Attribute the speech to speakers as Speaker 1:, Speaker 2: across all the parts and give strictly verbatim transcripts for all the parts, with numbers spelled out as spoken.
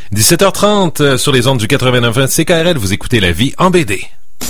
Speaker 1: dix-sept heures trente sur les ondes du quatre-vingt-neuf point un C K R L, vous écoutez La Vie en B D.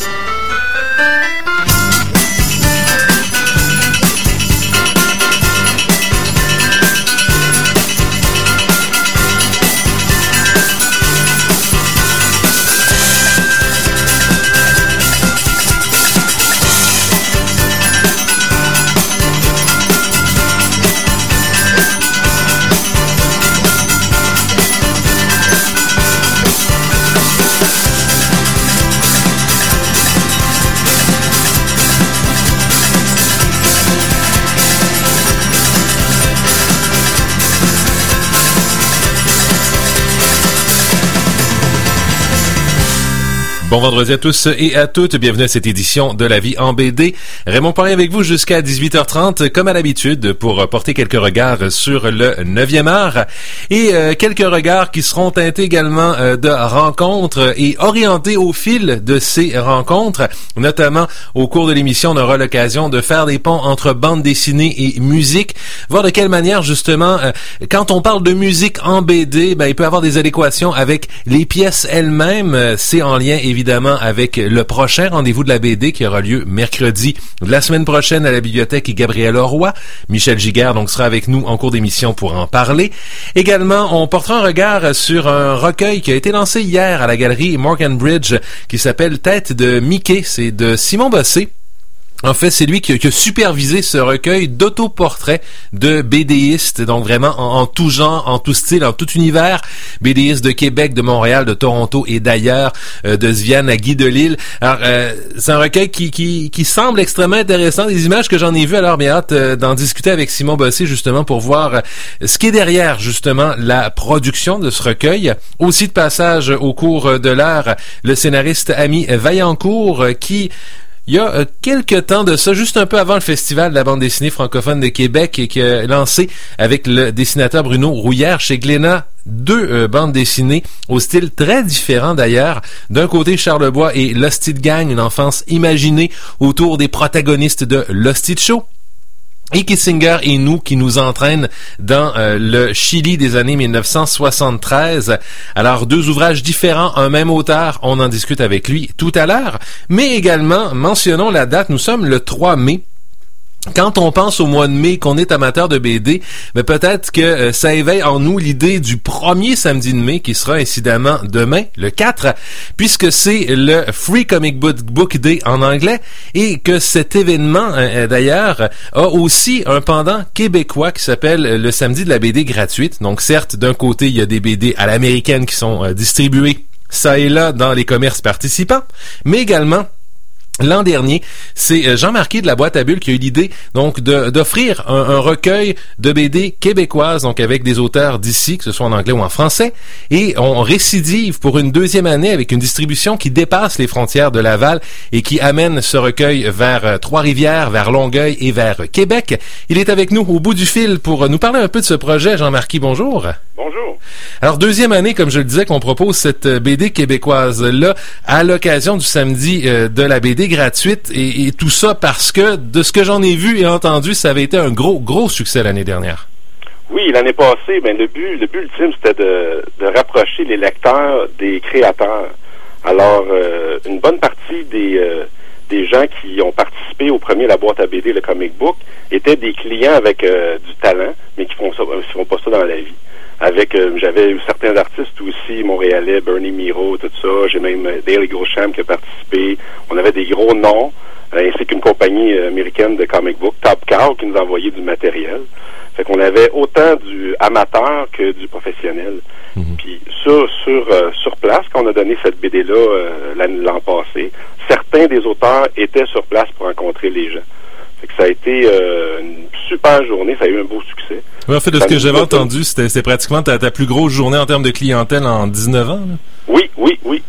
Speaker 1: Bon vendredi à tous et à toutes, bienvenue à cette édition de La Vie en B D. Raymond Poirier avec vous jusqu'à dix-huit heures trente, comme à l'habitude, pour porter quelques regards sur le neuvième art et euh, quelques regards qui seront teintés également euh, de rencontres et orientés au fil de ces rencontres. Notamment, au cours de l'émission, on aura l'occasion de faire des ponts entre bande dessinée et musique, voir de quelle manière, justement, euh, quand on parle de musique en B D, ben, il peut y avoir des adéquations avec les pièces elles-mêmes. C'est en lien, évidemment, évidemment avec le prochain rendez-vous de la B D qui aura lieu mercredi de la semaine prochaine à la bibliothèque Gabriel Roy. Michel Giguère donc sera avec nous en cours d'émission pour en parler. Également, on portera un regard sur un recueil qui a été lancé hier à la galerie Morgan Bridge qui s'appelle Tête de Mickey. C'est de Simon Bossé. En fait, c'est lui qui a, qui a supervisé ce recueil d'autoportraits de BDistes, donc vraiment en, en tout genre, en tout style, en tout univers, BDistes de Québec, de Montréal, de Toronto et d'ailleurs, euh, de Sviane à Guy Delisle. Alors, euh, c'est un recueil qui, qui, qui semble extrêmement intéressant. Des images que j'en ai vues, alors bien hâte euh, d'en discuter avec Simon Bossé, justement, pour voir euh, ce qui est derrière, justement, la production de ce recueil. Aussi de passage au cours de l'heure, le scénariste Ami Vaillancourt, euh, qui... Il y a euh, quelques temps de ça, juste un peu avant le Festival de la bande dessinée francophone de Québec, et qui a lancé avec le dessinateur Bruno Rouillère chez Glénat deux euh, bandes dessinées au style très différent d'ailleurs. D'un côté, Charlebois et L'Hostie de Gang, une enfance imaginée autour des protagonistes de L'Hostie de Show. Et Kissinger et nous qui nous entraînent dans euh, le Chili des années dix-neuf cent soixante-treize. Alors, deux ouvrages différents, un même auteur, on en discute avec lui tout à l'heure. Mais également, mentionnons la date, nous sommes le trois mai. Quand on pense au mois de mai, qu'on est amateur de B D, mais peut-être que euh, ça éveille en nous l'idée du premier samedi de mai, qui sera incidemment demain, le quatre, puisque c'est le Free Comic Book Day en anglais, et que cet événement, euh, d'ailleurs, a aussi un pendant québécois qui s'appelle le samedi de la B D gratuite. Donc certes, d'un côté, il y a des B D à l'américaine qui sont euh, distribués ça et là dans les commerces participants, mais également l'an dernier, c'est Jean Marquis de la Boîte à Bulles qui a eu l'idée donc de, d'offrir un, un recueil de B D québécoises, donc avec des auteurs d'ici, que ce soit en anglais ou en français, et on récidive pour une deuxième année avec une distribution qui dépasse les frontières de Laval et qui amène ce recueil vers Trois-Rivières, vers Longueuil et vers Québec. Il est avec nous au bout du fil pour nous parler un peu de ce projet. Jean Marquis, bonjour.
Speaker 2: Bonjour.
Speaker 1: Alors, deuxième année, comme je le disais, qu'on propose cette B D québécoise-là à l'occasion du samedi euh, de la B D gratuite et, et tout ça parce que, de ce que j'en ai vu et entendu, ça avait été un gros, gros succès l'année dernière.
Speaker 2: Oui, l'année passée, ben, le but, le but ultime, c'était de, de rapprocher les lecteurs des créateurs. Alors, euh, une bonne partie des, euh, des gens qui ont participé au premier La Boîte à B D, le comic book, étaient des clients avec euh, du talent, mais qui font ça, qui font pas ça dans la vie. Avec, euh, j'avais eu certains artistes aussi, montréalais, Bernie Miro, tout ça. J'ai même euh, Daily Gaucham qui a participé. On avait des gros noms, euh, ainsi qu'une compagnie euh, américaine de comic book, Top Cow, qui nous envoyait du matériel. Fait qu'on avait autant du amateur que du professionnel. Mm-hmm. Puis sur sur euh, sur place, quand on a donné cette B D-là euh, l'an passé, certains des auteurs étaient sur place pour rencontrer les gens. Fait que ça a été euh, une super journée, ça a eu un beau succès.
Speaker 1: Oui, en fait, de ce que j'avais entendu, c'était, c'était pratiquement ta, ta plus grosse journée en termes de clientèle en dix-neuf ans. Là.
Speaker 2: Oui, oui, oui.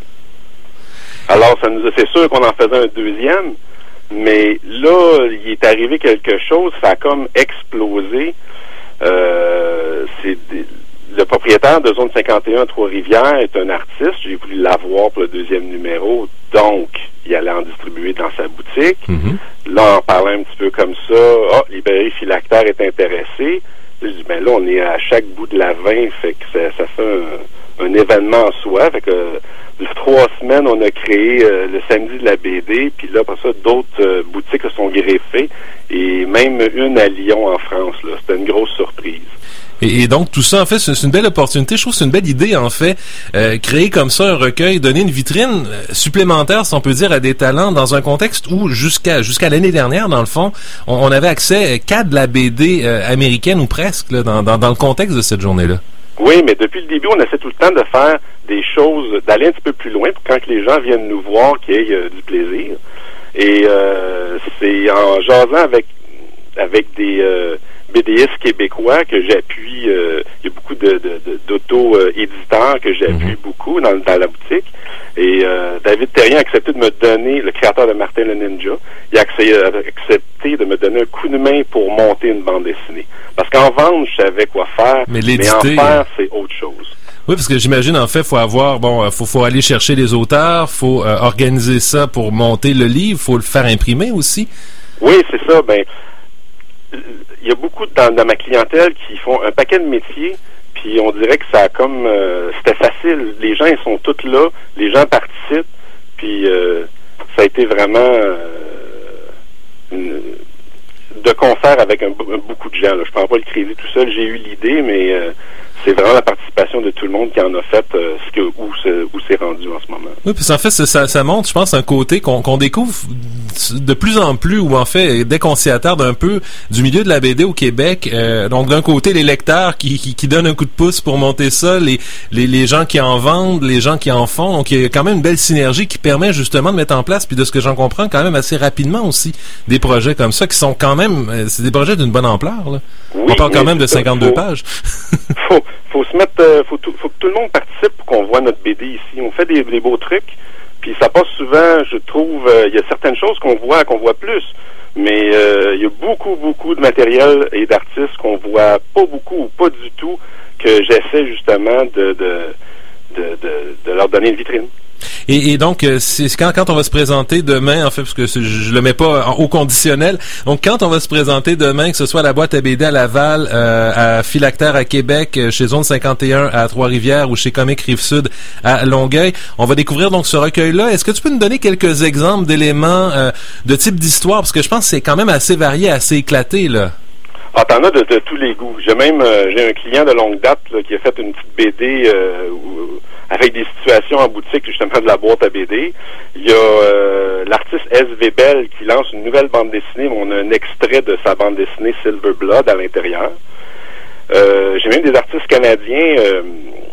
Speaker 2: Alors, ça nous a, c'est sûr qu'on en faisait un deuxième, mais là, il est arrivé quelque chose, ça a comme explosé. Euh, c'est des, le propriétaire de Zone cinquante et un à Trois-Rivières est un artiste. J'ai voulu l'avoir pour le deuxième numéro, donc il allait en distribuer dans sa boutique. Mm-hmm. Là, on parlait un petit peu comme ça. Ah, oh, Librairie Philactère est intéressé. Là, je dis, ben là, on est à chaque bout de la vingt, fait que ça, ça fait un événement en soi. Fait que euh, le trois semaines, on a créé euh, le samedi de la B D, puis là, après ça, d'autres euh, boutiques se sont greffées, et même une à Lyon en France. Là, c'était une grosse surprise.
Speaker 1: Et, et donc, tout ça, en fait, c'est une belle opportunité. Je trouve que c'est une belle idée, en fait, euh, créer comme ça un recueil, donner une vitrine supplémentaire, si on peut dire, à des talents dans un contexte où, jusqu'à jusqu'à l'année dernière, dans le fond, on, on avait accès qu'à de la B D euh, américaine ou presque, là, dans, dans, dans le contexte de cette journée-là.
Speaker 2: Oui, mais depuis le début, on essaie tout le temps de faire des choses, d'aller un petit peu plus loin pour quand que les gens viennent nous voir, qu'il y ait euh, du plaisir. Et euh, c'est en jasant avec avec des euh, B D S québécois que j'appuie. Euh, il y a beaucoup de, de, de, d'auto-éditeurs que j'appuie mm-hmm. beaucoup dans, dans la boutique. Et euh, David Terrien a accepté de me donner, le créateur de Martin le Ninja, il a accepté de me donner un coup de main pour monter une bande dessinée. Parce qu'en vente, je savais quoi faire, mais, mais en faire, c'est autre chose.
Speaker 1: Oui, parce que j'imagine, en fait, faut avoir, bon, faut, faut aller chercher les auteurs, faut euh, organiser ça pour monter le livre, faut le faire imprimer aussi.
Speaker 2: Oui, c'est ça. Ben, il y a beaucoup dans, dans ma clientèle qui font un paquet de métiers, puis on dirait que ça a comme euh, c'était facile. Les gens, ils sont tous là, les gens participent, puis euh, ça a été vraiment euh, une, de concert avec un, un, beaucoup de gens. Là. Je prends pas le crédit tout seul, j'ai eu l'idée, mais euh, c'est vraiment la participation de tout le monde qui en a fait euh, ce que, où, c'est, où c'est rendu en ce moment.
Speaker 1: Oui, puis en fait, ça, ça montre, je pense, un côté qu'on, qu'on découvre de plus en plus, ou en fait, dès qu'on s'y attarde un peu du milieu de la B D au Québec, euh, donc d'un côté, les lecteurs qui, qui, qui donnent un coup de pouce pour monter ça, les, les, les gens qui en vendent, les gens qui en font, donc il y a quand même une belle synergie qui permet justement de mettre en place, puis de ce que j'en comprends, quand même assez rapidement aussi, des projets comme ça, qui sont quand même, c'est des projets d'une bonne ampleur, là. Oui, on parle quand même de cinquante-deux faut, pages.
Speaker 2: faut, faut se mettre, euh, faut, tout, faut que tout le monde participe pour qu'on voit notre B D ici. On fait des, des beaux trucs, puis ça passe souvent, je trouve, il euh, y a certaines choses qu'on voit, qu'on voit plus, mais il euh, y a beaucoup, beaucoup de matériel et d'artistes qu'on voit pas beaucoup ou pas du tout, que j'essaie justement de, de, de, de, de leur donner une vitrine.
Speaker 1: Et, et donc, c'est quand, quand on va se présenter demain, en fait, parce que je le mets pas en, au conditionnel, donc quand on va se présenter demain, que ce soit à la boîte à B D à Laval, euh, à Philactère à Québec, chez Zone cinquante et un à Trois-Rivières ou chez Comics Rive-Sud à Longueuil, on va découvrir donc ce recueil-là. Est-ce que tu peux nous donner quelques exemples d'éléments, euh, de type d'histoire? Parce que je pense que c'est quand même assez varié, assez éclaté, là.
Speaker 2: Ah, t'en as de, de tous les goûts. J'ai même, euh, j'ai un client de longue date là, qui a fait une petite B D euh, où, avec des situations en boutique, justement, de la boîte à B D. Il y a euh, l'artiste S V Bell qui lance une nouvelle bande dessinée, où on a un extrait de sa bande dessinée Silver Blood à l'intérieur. Euh, j'ai même des artistes canadiens, euh,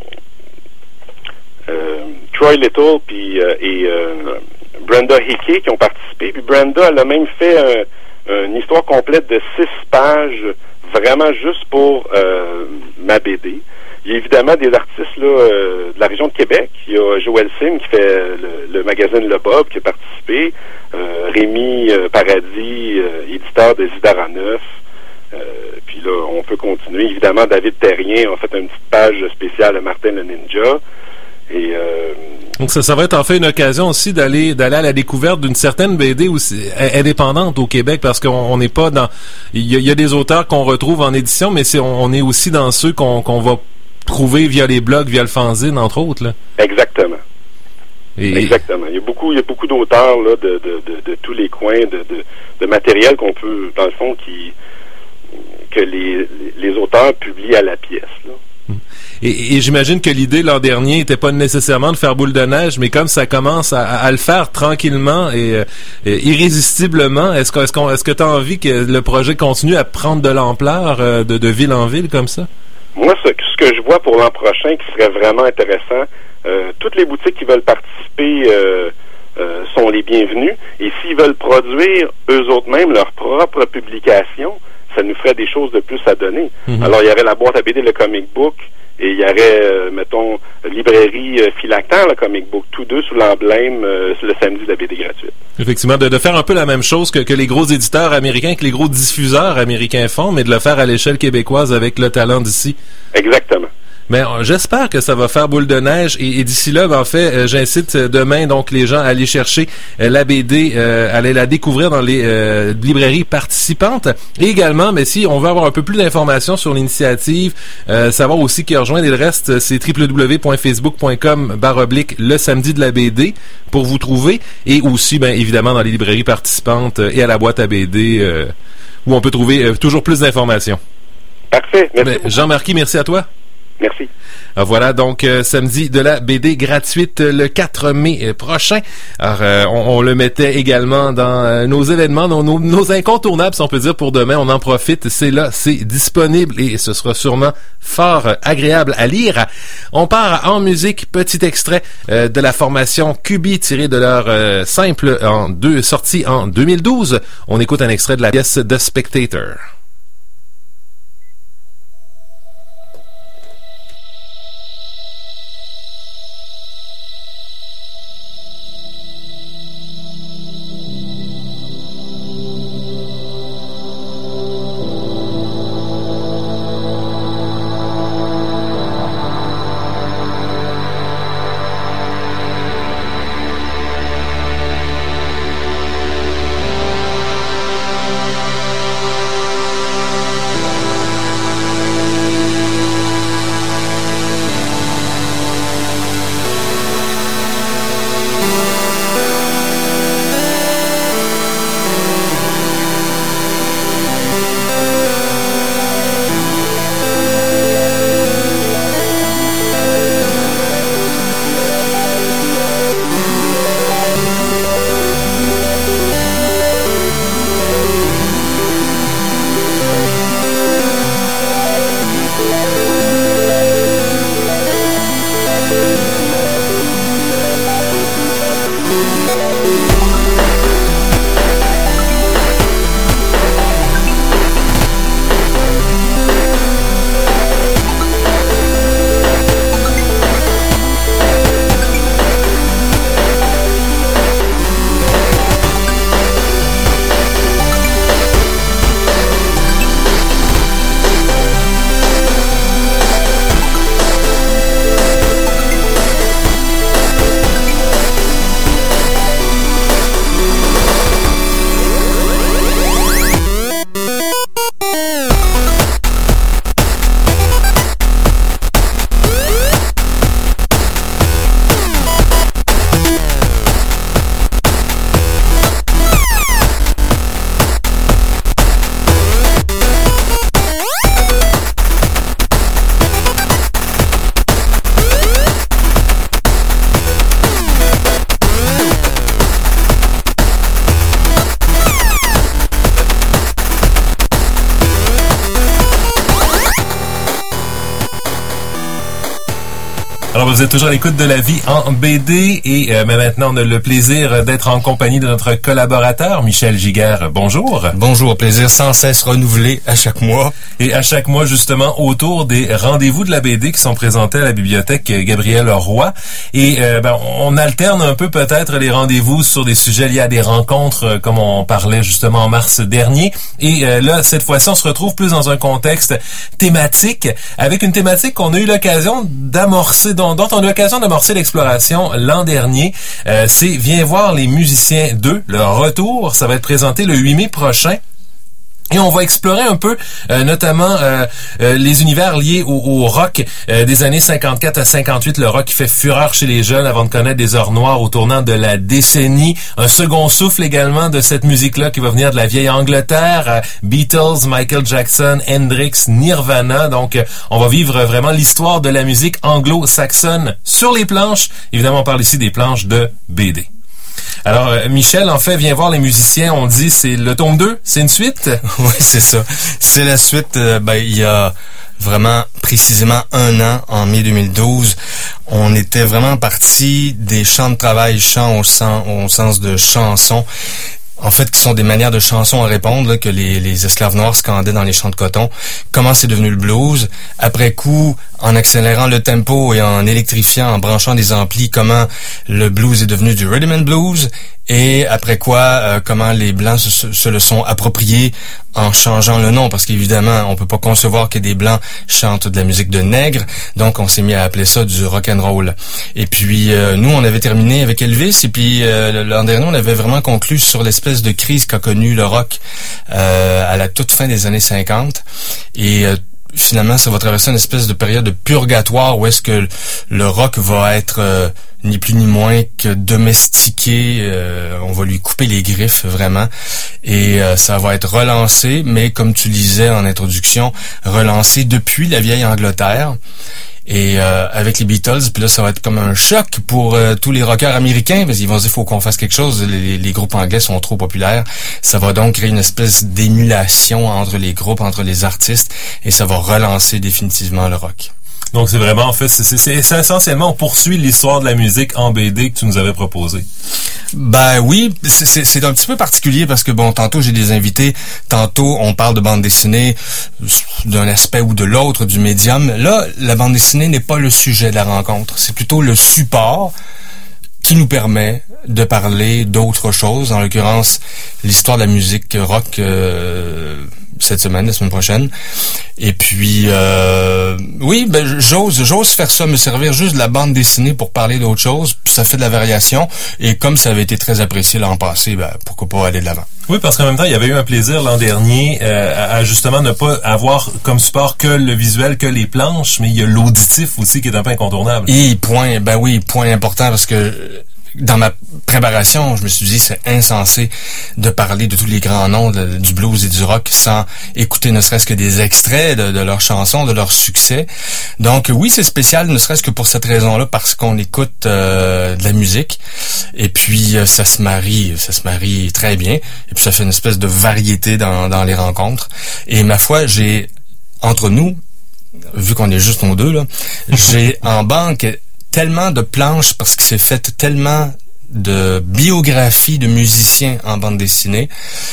Speaker 2: euh, Troy Little puis, euh, et euh, Brenda Hickey qui ont participé. Puis Brenda, elle a même fait un une histoire complète de six pages, vraiment juste pour euh, ma B D. Il y a évidemment des artistes là euh, de la région de Québec. Il y a Joël Sim qui fait le, le magazine Le Bob qui a participé. Euh, Rémi euh, Paradis, euh, éditeur de Zidara neuf. Euh, puis là, on peut continuer. Évidemment, David Terrien a fait une petite page spéciale à Martin le Ninja. Et euh,
Speaker 1: donc ça, ça va être en fait une occasion aussi d'aller d'aller à la découverte d'une certaine B D aussi indépendante au Québec, parce qu'on n'est pas dans, il y, y a des auteurs qu'on retrouve en édition, mais c'est on, on est aussi dans ceux qu'on qu'on va trouver via les blogs, via le fanzine entre autres là.
Speaker 2: Exactement.
Speaker 1: Et...
Speaker 2: Exactement. Il y a beaucoup il y a beaucoup d'auteurs là de de, de, de tous les coins de, de de matériel qu'on peut dans le fond qui que les les auteurs publient à la pièce là.
Speaker 1: Et, et j'imagine que l'idée l'an dernier n'était pas nécessairement de faire boule de neige, mais comme ça commence à, à le faire tranquillement et, et irrésistiblement, est-ce que est-ce qu'on est-ce que tu as envie que le projet continue à prendre de l'ampleur euh, de, de ville en ville comme ça?
Speaker 2: Moi, ce, ce que je vois pour l'an prochain qui serait vraiment intéressant, euh, toutes les boutiques qui veulent participer euh, euh, sont les bienvenus. Et s'ils veulent produire eux autres mêmes leur propre publication, ça nous ferait des choses de plus à donner. Mm-hmm. Alors, il y aurait la boîte à B D, le comic book, et il y aurait, euh, mettons, librairie euh, Philactère, le comic book, tous deux sous l'emblème euh, le samedi de la B D gratuite.
Speaker 1: Effectivement, de, de faire un peu la même chose que, que les gros éditeurs américains, que les gros diffuseurs américains font, mais de le faire à l'échelle québécoise avec le talent d'ici.
Speaker 2: Exactement.
Speaker 1: Mais euh, j'espère que ça va faire boule de neige et, et d'ici là, ben, en fait, euh, j'incite demain donc les gens à aller chercher euh, la B D, euh, à aller la découvrir dans les euh, librairies participantes. Et également, mais si on veut avoir un peu plus d'informations sur l'initiative, euh, savoir aussi qui a rejoint et le reste, c'est w w w point facebook point com barre oblique le samedi de la B D pour vous trouver. Et aussi, ben évidemment, dans les librairies participantes euh, et à la boîte à B D euh, où on peut trouver euh, toujours plus d'informations.
Speaker 2: Parfait. Merci.
Speaker 1: Ben, Jean Marquis, merci à toi.
Speaker 2: Merci.
Speaker 1: Alors voilà donc euh, samedi de la B D gratuite euh, le quatre mai euh, prochain. Alors euh, on, on le mettait également dans euh, nos événements, nos, nos, nos incontournables si on peut dire pour demain. On en profite, c'est là, c'est disponible et ce sera sûrement fort euh, agréable à lire. On part en musique, petit extrait euh, de la formation Cubi tiré de leur euh, simple en deux sortie en deux mille douze. On écoute un extrait de la pièce The Spectator. Alors, vous êtes toujours à l'écoute de La Vie en B D et euh, mais maintenant, on a le plaisir d'être en compagnie de notre collaborateur, Michel Giguère. Bonjour.
Speaker 3: Bonjour, plaisir sans cesse renouvelé à chaque mois.
Speaker 1: Et à chaque mois, justement, autour des rendez-vous de la B D qui sont présentés à la bibliothèque Gabriel Roy. Et euh, ben, on alterne un peu peut-être les rendez-vous sur des sujets liés à des rencontres, euh, comme on parlait justement en mars dernier. Et euh, là, cette fois-ci, on se retrouve plus dans un contexte thématique, avec une thématique qu'on a eu l'occasion d'amorcer, dont, dont on a eu l'occasion d'amorcer l'exploration l'an dernier. Euh, c'est « Viens voir les musiciens deux », leur retour. Ça va être présenté le huit mai prochain. Et on va explorer un peu, euh, notamment euh, euh, les univers liés au, au rock euh, des années cinquante-quatre à cinquante-huit, le rock qui fait fureur chez les jeunes avant de connaître des heures noires au tournant de la décennie. Un second souffle également de cette musique-là qui va venir de la vieille Angleterre, euh, Beatles, Michael Jackson, Hendrix, Nirvana. Donc, euh, on va vivre vraiment l'histoire de la musique anglo-saxonne sur les planches. Évidemment, on parle ici des planches de B D. Alors, euh, Michel, en fait, viens voir les musiciens. On dit, c'est le tome deux, c'est une suite?
Speaker 3: Oui, c'est ça. C'est la suite. Euh, ben, il y a vraiment précisément un an, en mai deux mille douze, on était vraiment parti des chants de travail, chants au sens, au sens de chansons. En fait, qui sont des manières de chansons à répondre, là, que les, les esclaves noirs scandaient dans les champs de coton. Comment c'est devenu le blues? Après coup, en accélérant le tempo et en électrifiant, en branchant des amplis, comment le blues est devenu du rhythm and blues? Et après quoi, euh, comment les Blancs se, se le sont appropriés en changeant le nom, parce qu'évidemment, on peut pas concevoir que des Blancs chantent de la musique de nègre, donc on s'est mis à appeler ça du rock and roll. Et puis, euh, nous, on avait terminé avec Elvis, et puis euh, l'an dernier, on avait vraiment conclu sur l'espèce de crise qu'a connue le rock euh, à la toute fin des années cinquante, et euh, finalement, ça va traverser une espèce de période de purgatoire où est-ce que le rock va être euh, ni plus ni moins que domestiqué, euh, on va lui couper les griffes vraiment, et euh, ça va être relancé, mais comme tu disais en introduction, relancé depuis la vieille Angleterre. Et euh, avec les Beatles, puis là, ça va être comme un choc pour euh, tous les rockers américains, parce qu'ils vont se dire, faut qu'on fasse quelque chose, les, les groupes anglais sont trop populaires. Ça va donc créer une espèce d'émulation entre les groupes, entre les artistes, et ça va relancer définitivement le rock.
Speaker 1: Donc c'est vraiment, en fait, c'est, c'est, c'est essentiellement, on poursuit l'histoire de la musique en B D que tu nous avais proposé.
Speaker 3: Ben oui, c'est, c'est, c'est un petit peu particulier parce que bon, tantôt j'ai des invités, tantôt on parle de bande dessinée d'un aspect ou de l'autre du médium. Là, la bande dessinée n'est pas le sujet de la rencontre, c'est plutôt le support qui nous permet de parler d'autres choses, en l'occurrence l'histoire de la musique rock euh, cette semaine, la semaine prochaine. Et puis, euh, oui, ben j'ose, j'ose faire ça, me servir juste de la bande dessinée pour parler d'autre chose, puis ça fait de la variation. Et comme ça avait été très apprécié l'an passé, ben pourquoi pas aller de l'avant.
Speaker 1: Oui, parce qu'en même temps, il y avait eu un plaisir l'an dernier euh, à justement ne pas avoir comme support que le visuel, que les planches, mais il y a l'auditif aussi qui est un peu incontournable.
Speaker 3: Et point, ben oui, point important parce que dans ma préparation, je me suis dit c'est insensé de parler de tous les grands noms de, du blues et du rock sans écouter ne serait-ce que des extraits de, de leurs chansons, de leurs succès. Donc oui, c'est spécial, ne serait-ce que pour cette raison-là, parce qu'on écoute euh, de la musique et puis euh, ça se marie, ça se marie très bien et puis ça fait une espèce de variété dans, dans les rencontres. Et ma foi, j'ai entre nous, vu qu'on est juste nous deux là, j'ai en banque tellement de planches parce qu'il s'est fait tellement de biographies de musiciens en bande dessinée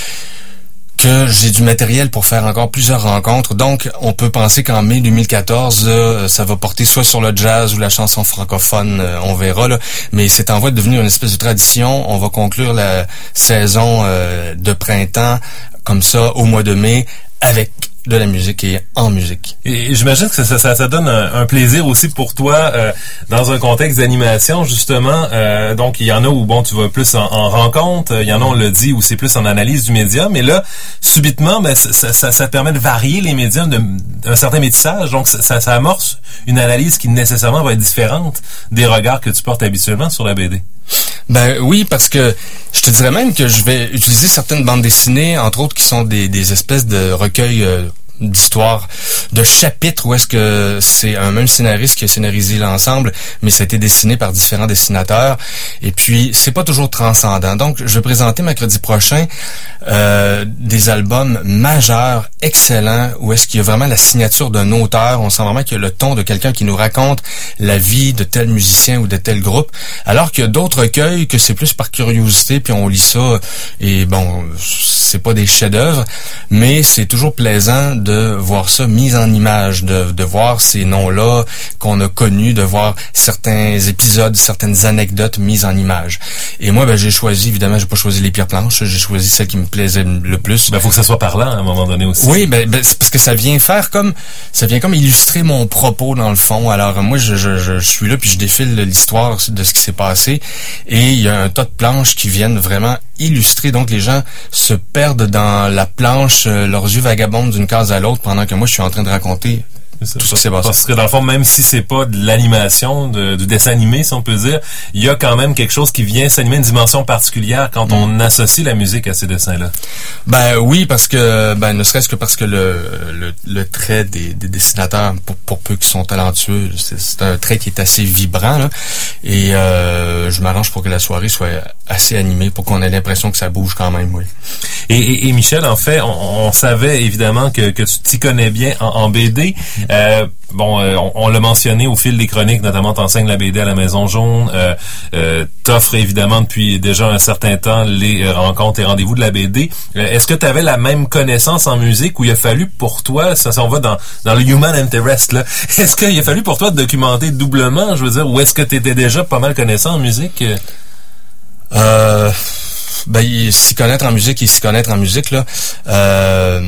Speaker 3: que j'ai du matériel pour faire encore plusieurs rencontres. Donc, on peut penser qu'en mai deux mille quatorze, là, ça va porter soit sur le jazz ou la chanson francophone, euh, on verra, là. Mais c'est en voie de devenir une espèce de tradition. On va conclure la saison euh, de printemps comme ça au mois de mai avec de la musique et en musique.
Speaker 1: Et, et j'imagine que ça, ça, ça donne un, un plaisir aussi pour toi euh, dans un contexte d'animation, justement. Euh, donc, il y en a où, bon, tu vas plus en, en rencontre, il y en a, on l'a dit, où c'est plus en analyse du médium, mais là, subitement, ben, ça, ça, ça permet de varier les médiums de, d'un certain métissage, donc ça, ça, ça amorce une analyse qui nécessairement va être différente des regards que tu portes habituellement sur la B D.
Speaker 3: Ben oui, parce que je te dirais même que je vais utiliser certaines bandes dessinées, entre autres qui sont des, des espèces de recueils euh, d'histoires, de chapitres où est-ce que c'est un même scénariste qui a scénarisé l'ensemble, mais ça a été dessiné par différents dessinateurs. Et puis, c'est pas toujours transcendant. Donc, je vais présenter mercredi prochain euh, des albums majeurs, excellents, où est-ce qu'il y a vraiment la signature d'un auteur. On sent vraiment qu'il y a le ton de quelqu'un qui nous raconte la vie de tel musicien ou de tel groupe. Alors qu'il y a d'autres recueils que c'est plus par curiosité, puis on lit ça, et bon, c'est pas des chefs-d'œuvre, mais c'est toujours plaisant de voir ça mis en image, de, de voir ces noms-là qu'on a connus, de voir certains épisodes, certaines anecdotes mises en image. Et moi, ben, j'ai choisi, évidemment, j'ai pas choisi les pires planches, j'ai choisi celle qui me plaisait le plus.
Speaker 1: Ben, faut que ça soit parlant à un moment donné aussi.
Speaker 3: Oui, ben, ben c'est parce que ça vient faire comme, ça vient comme illustrer mon propos dans le fond. Alors, moi, je, je, je, je suis là puis je défile l'histoire de ce qui s'est passé et il y a un tas de planches qui viennent vraiment illustrer. Donc, les gens se perdent dans la planche, euh, leurs yeux vagabondent d'une case à l'autre pendant que moi, je suis en train de raconter
Speaker 1: ça,
Speaker 3: tout ce qui s'est passé.
Speaker 1: Parce que dans le fond, même si c'est pas de l'animation, de, du dessin animé, si on peut dire, il y a quand même quelque chose qui vient s'animer, une dimension particulière quand mm. on associe la musique à ces dessins-là.
Speaker 3: Ben oui, parce que, ben ne serait-ce que parce que le, le, le trait des, des dessinateurs, pour, pour peu qu'ils sont talentueux, c'est, c'est un trait qui est assez vibrant, là. Et euh, je m'arrange pour que la soirée soit assez animée, pour qu'on ait l'impression que ça bouge quand même, oui.
Speaker 1: Et, et, et Michel, en fait, on, on savait évidemment que, que tu t'y connais bien en, en B D. Euh, bon, euh, on, on l'a mentionné au fil des chroniques, notamment t'enseignes la B D à la Maison Jaune. Euh, euh, t'offres évidemment depuis déjà un certain temps les rencontres et rendez-vous de la B D. Euh, est-ce que tu avais la même connaissance en musique où il a fallu pour toi, ça, ça on va dans, dans le human interest, là, est-ce qu'il a fallu pour toi te documenter doublement, je veux dire, ou est-ce que tu étais déjà pas mal connaissant en musique?
Speaker 3: Euh... Ben, s'y connaître en musique et s'y connaître en musique, là... Euh,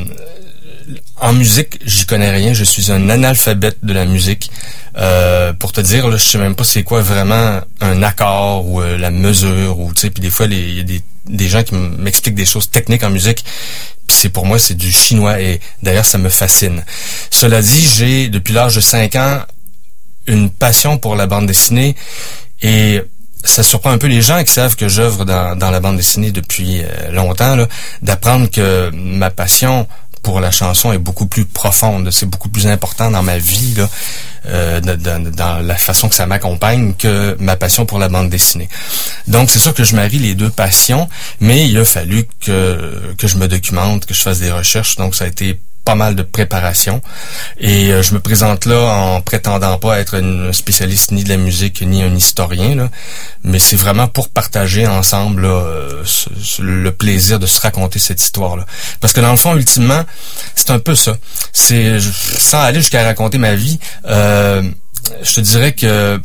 Speaker 3: en musique, j'y connais rien. Je suis un analphabète de la musique. Euh, pour te dire, là, je sais même pas c'est quoi vraiment un accord ou euh, la mesure ou tu sais. Puis des fois, il y a des, des gens qui m'expliquent des choses techniques en musique. Puis c'est pour moi, c'est du chinois et d'ailleurs, ça me fascine. Cela dit, j'ai depuis l'âge de cinq ans une passion pour la bande dessinée et ça surprend un peu les gens qui savent que j'œuvre dans, dans la bande dessinée depuis euh, longtemps, là, d'apprendre que ma passion pour la chanson est beaucoup plus profonde, c'est beaucoup plus important dans ma vie, là, euh, dans, dans la façon que ça m'accompagne que ma passion pour la bande dessinée. Donc c'est sûr que je marie les deux passions, mais il a fallu que que je me documente, que je fasse des recherches, donc ça a été pas mal de préparation et euh, je me présente là en prétendant pas être un spécialiste ni de la musique ni un historien là, mais c'est vraiment pour partager ensemble là, euh, ce, ce, le plaisir de se raconter cette histoire là, parce que dans le fond ultimement c'est un peu ça, c'est je, sans aller jusqu'à raconter ma vie, euh, je te dirais que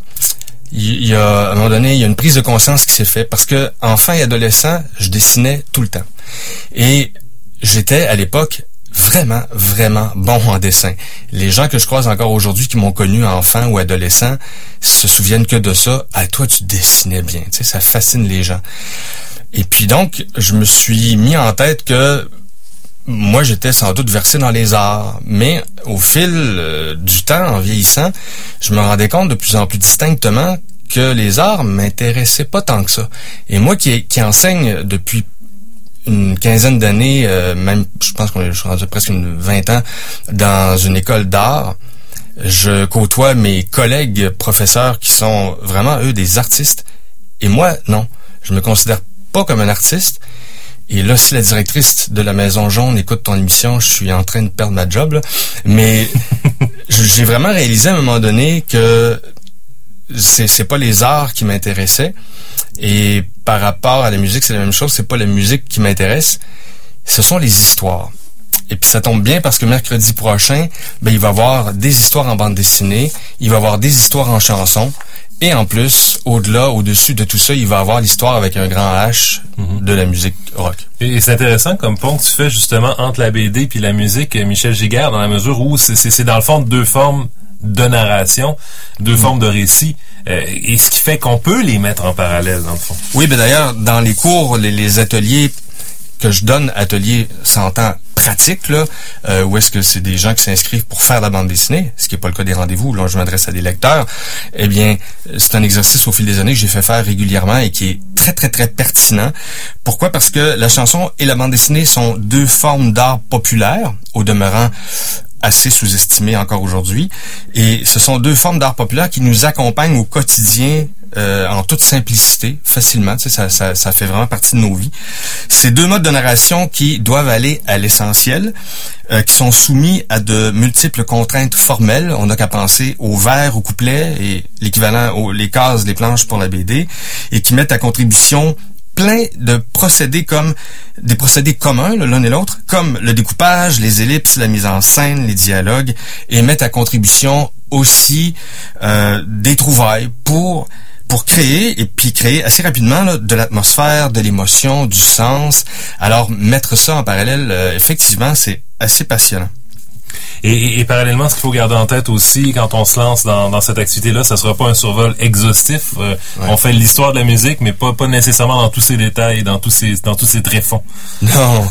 Speaker 3: il y a à un moment donné il y a une prise de conscience qui s'est faite parce que enfant et adolescent je dessinais tout le temps et j'étais à l'époque vraiment, vraiment bon en dessin. Les gens que je croise encore aujourd'hui qui m'ont connu enfant ou adolescent se souviennent que de ça. Ah, toi, tu dessinais bien. Tu sais, ça fascine les gens. Et puis donc, je me suis mis en tête que moi, j'étais sans doute versé dans les arts. Mais au fil euh, du temps, en vieillissant, je me rendais compte de plus en plus distinctement que les arts m'intéressaient pas tant que ça. Et moi qui, qui enseigne depuis une quinzaine d'années, euh, même je pense qu'on est rendu presque une vingt ans dans une école d'art. Je côtoie mes collègues professeurs qui sont vraiment, eux, des artistes. Et moi, non. Je me considère pas comme un artiste. Et là, si la directrice de la Maison Jaune écoute ton émission, je suis en train de perdre ma job, là. Mais j'ai vraiment réalisé à un moment donné que c'est, c'est pas les arts qui m'intéressaient. Et par rapport à la musique, c'est la même chose. C'est pas la musique qui m'intéresse. Ce sont les histoires. Et puis ça tombe bien parce que mercredi prochain, ben il va y avoir des histoires en bande dessinée, il va y avoir des histoires en chanson, et en plus, au-delà, au-dessus de tout ça, il va y avoir l'histoire avec un grand H mm-hmm. de la musique rock.
Speaker 1: Et c'est intéressant comme pont que tu fais justement entre la B D puis la musique, Michel Giguère, dans la mesure où c'est, c'est, c'est dans le fond deux formes de narration, deux mmh. formes de récit, euh, et ce qui fait qu'on peut les mettre en parallèle, dans le fond.
Speaker 3: Oui, ben d'ailleurs, dans les cours, les, les ateliers que je donne, ateliers s'entend pratique, là, euh, où est-ce que c'est des gens qui s'inscrivent pour faire la bande dessinée, ce qui n'est pas le cas des rendez-vous, là, je m'adresse à des lecteurs, eh bien, c'est un exercice au fil des années que j'ai fait faire régulièrement et qui est très, très, très pertinent. Pourquoi? Parce que la chanson et la bande dessinée sont deux formes d'art populaire, au demeurant assez sous-estimées encore aujourd'hui, et ce sont deux formes d'art populaire qui nous accompagnent au quotidien euh, en toute simplicité, facilement, tu sais, ça, ça, ça fait vraiment partie de nos vies. Ces deux modes de narration qui doivent aller à l'essentiel, euh, qui sont soumis à de multiples contraintes formelles. On n'a qu'à penser aux vers, aux couplets, et l'équivalent aux les cases, les planches pour la B D, et qui mettent à contribution plein de procédés comme des procédés communs l'un et l'autre, comme le découpage, les ellipses, la mise en scène, les dialogues, et mettent à contribution aussi euh, des trouvailles pour pour créer, et puis créer assez rapidement là, de l'atmosphère, de l'émotion, du sens. Alors mettre ça en parallèle, euh, effectivement, c'est assez passionnant.
Speaker 1: Et, et, et parallèlement, ce qu'il faut garder en tête aussi, quand on se lance dans, dans cette activité-là, ça sera pas un survol exhaustif. Euh, ouais. On fait l'histoire de la musique, mais pas, pas nécessairement dans tous ses détaits, dans tous ses, dans tous ses tréfonds.
Speaker 3: Non.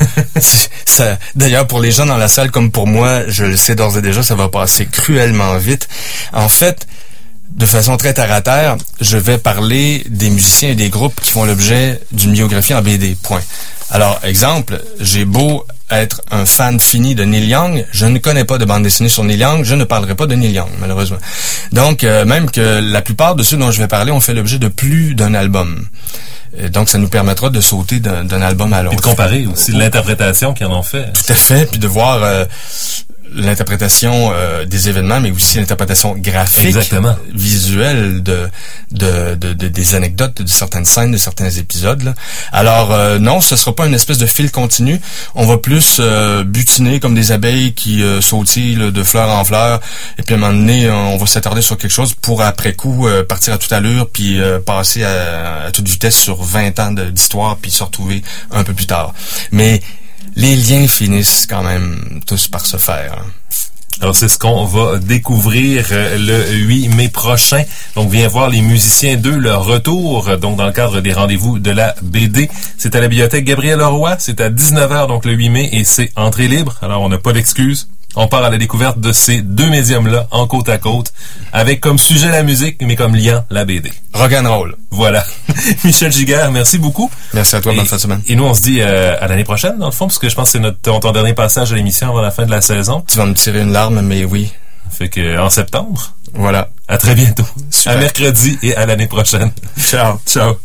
Speaker 3: ça, d'ailleurs, pour les gens dans la salle comme pour moi, je le sais d'ores et déjà, ça va passer cruellement vite. En fait, de façon très terre à terre, je vais parler des musiciens et des groupes qui font l'objet d'une biographie en B D. Point. Alors, exemple, j'ai beau être un fan fini de Neil Young, je ne connais pas de bande dessinée sur Neil Young, je ne parlerai pas de Neil Young, malheureusement. Donc, euh, même que la plupart de ceux dont je vais parler ont fait l'objet de plus d'un album. Et donc, ça nous permettra de sauter d'un, d'un album à l'autre.
Speaker 1: Et de comparer aussi l'interprétation qu'ils en ont fait.
Speaker 3: Tout à fait, puis de voir... Euh, l'interprétation euh, des événements, mais aussi l'interprétation graphique,
Speaker 1: Exactement.
Speaker 3: visuelle de, de, de, de des anecdotes, de certaines scènes, de certains épisodes. Là. Alors euh, non, ce sera pas une espèce de fil continu. On va plus euh, butiner comme des abeilles qui euh, sautillent là, de fleur en fleur, et puis à un moment donné, on va s'attarder sur quelque chose pour après coup euh, partir à toute allure, puis euh, passer à, à toute vitesse sur vingt ans de, d'histoire, puis se retrouver un peu plus tard. Mais les liens finissent quand même tous par se faire.
Speaker 1: Alors, c'est ce qu'on va découvrir euh, le huit mai prochain. Donc, viens voir les musiciens deux, leur retour, euh, donc dans le cadre des rendez-vous de la B D. C'est à la bibliothèque Gabriel Leroy. C'est à dix-neuf heures, donc le huit mai, et c'est entrée libre. Alors, on n'a pas d'excuses. On part à la découverte de ces deux médiums-là, en côte à côte, avec comme sujet la musique, mais comme lien la B D.
Speaker 3: Rock'n'roll.
Speaker 1: Voilà. Michel Giguère, merci beaucoup.
Speaker 3: Merci à toi, bonne fin de semaine.
Speaker 1: Et nous, on se dit euh, à l'année prochaine, dans le fond, parce que je pense que c'est notre ton, ton dernier passage à l'émission avant la fin de la saison.
Speaker 3: Tu vas me tirer une larme, mais oui.
Speaker 1: Fait que en septembre.
Speaker 3: Voilà.
Speaker 1: À très bientôt.
Speaker 3: Super.
Speaker 1: À mercredi et à l'année prochaine.
Speaker 3: Ciao.
Speaker 1: Ciao.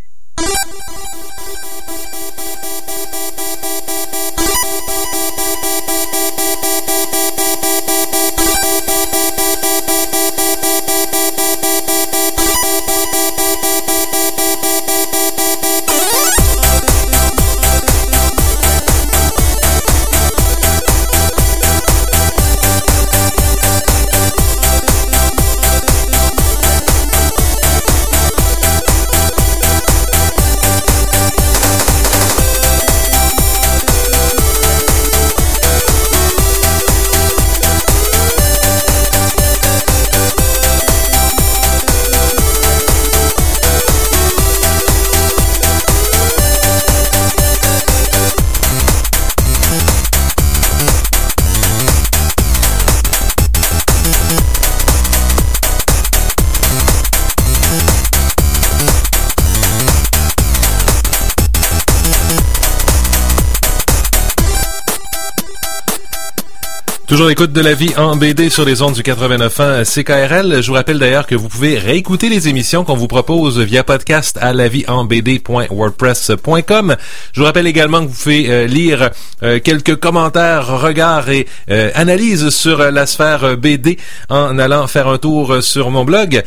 Speaker 1: Toujours l'écoute de la vie en B D sur les ondes du quatre-vingt-neuf point un C K R L. Je vous rappelle d'ailleurs que vous pouvez réécouter les émissions qu'on vous propose via podcast à la vie en b d point wordpress point com. Je vous rappelle également que vous pouvez euh, lire euh, quelques commentaires, regards et euh, analyses sur euh, la sphère B D en allant faire un tour sur mon blog,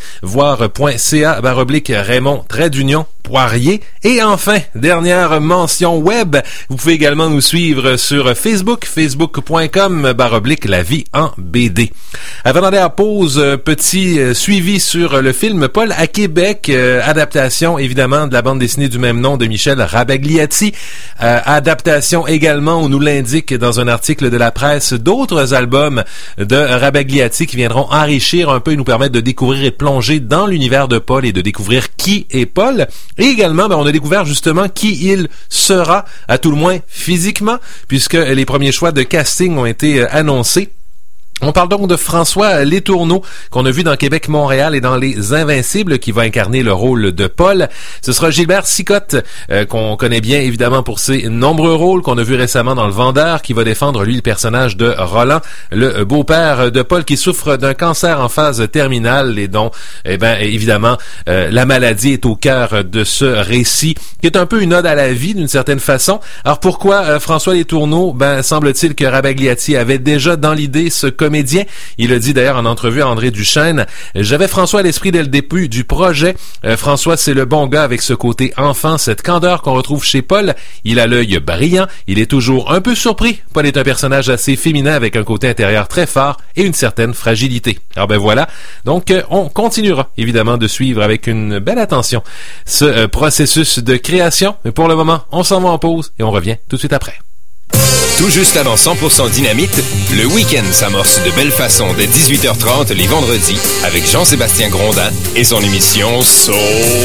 Speaker 1: voir.ca barre oblique Raymond trait d'union Poirier. Et enfin, dernière mention web, vous pouvez également nous suivre sur Facebook, facebook point com barre oblique la vie en B D. Avant d'aller à pause, petit euh, suivi sur le film Paul à Québec, euh, adaptation évidemment de la bande dessinée du même nom de Michel Rabagliati, euh, adaptation également, on nous l'indique dans un article de la presse, d'autres albums de Rabagliati qui viendront enrichir un peu et nous permettre de découvrir et de plonger dans l'univers de Paul et de découvrir qui est Paul. Et également, ben, on a découvert justement qui il sera, à tout le moins physiquement, puisque les premiers choix de casting ont été euh, annoncés. On parle donc de François Letourneau, qu'on a vu dans Québec, Montréal et dans Les Invincibles, qui va incarner le rôle de Paul. Ce sera Gilbert Sicotte, euh, qu'on connaît bien évidemment pour ses nombreux rôles, qu'on a vu récemment dans Le Vendeur, qui va défendre lui le personnage de Roland, le beau-père de Paul qui souffre d'un cancer en phase terminale et dont, eh ben, évidemment, euh, la maladie est au cœur de ce récit, qui est un peu une ode à la vie d'une certaine façon. Alors pourquoi euh, François Letourneau? Ben, semble-t-il que Rabagliati avait déjà dans l'idée ce comédien. Il a dit d'ailleurs en entrevue à André Duchesne, « J'avais François à l'esprit dès le début du projet. Euh, François, c'est le bon gars avec ce côté enfant, cette candeur qu'on retrouve chez Paul. Il a l'œil brillant, il est toujours un peu surpris. Paul est un personnage assez féminin avec un côté intérieur très fort et une certaine fragilité. » Alors ben voilà, donc euh, on continuera évidemment de suivre avec une belle attention ce euh, processus de création. Mais pour le moment, on s'en va en pause et on revient tout de suite après.
Speaker 4: Tout juste avant cent pour cent Dynamite, le week-end s'amorce de belle façon dès dix-huit heures trente les vendredis avec Jean-Sébastien Grondin et son émission Soul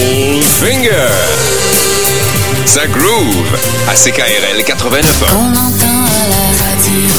Speaker 4: Finger. Ça groove à C K R L quatre-vingt-neuf ans.
Speaker 5: On entend à la radio,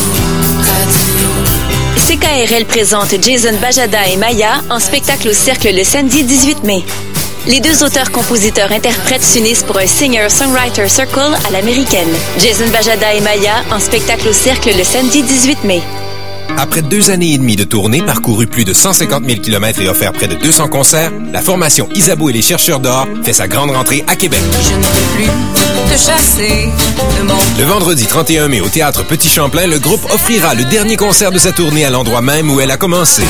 Speaker 5: radio.
Speaker 6: C K R L présente Jason Bajada et Maya en spectacle au Cercle le samedi dix-huit mai. Les deux auteurs-compositeurs-interprètes s'unissent pour un Singer-Songwriter Circle à l'américaine. Jason Bajada et Maya en spectacle au Cercle le samedi dix-huit mai.
Speaker 4: Après deux années et demie de tournée, parcouru plus de cent cinquante mille kilomètres et offert près de deux cents concerts, la formation Isabeau et les chercheurs d'or fait sa grande rentrée à Québec.
Speaker 5: Je ne peux plus te chasser de mon...
Speaker 4: Le vendredi trente et un mai au Théâtre Petit Champlain, le groupe offrira le dernier concert de sa tournée à l'endroit même où elle a commencé.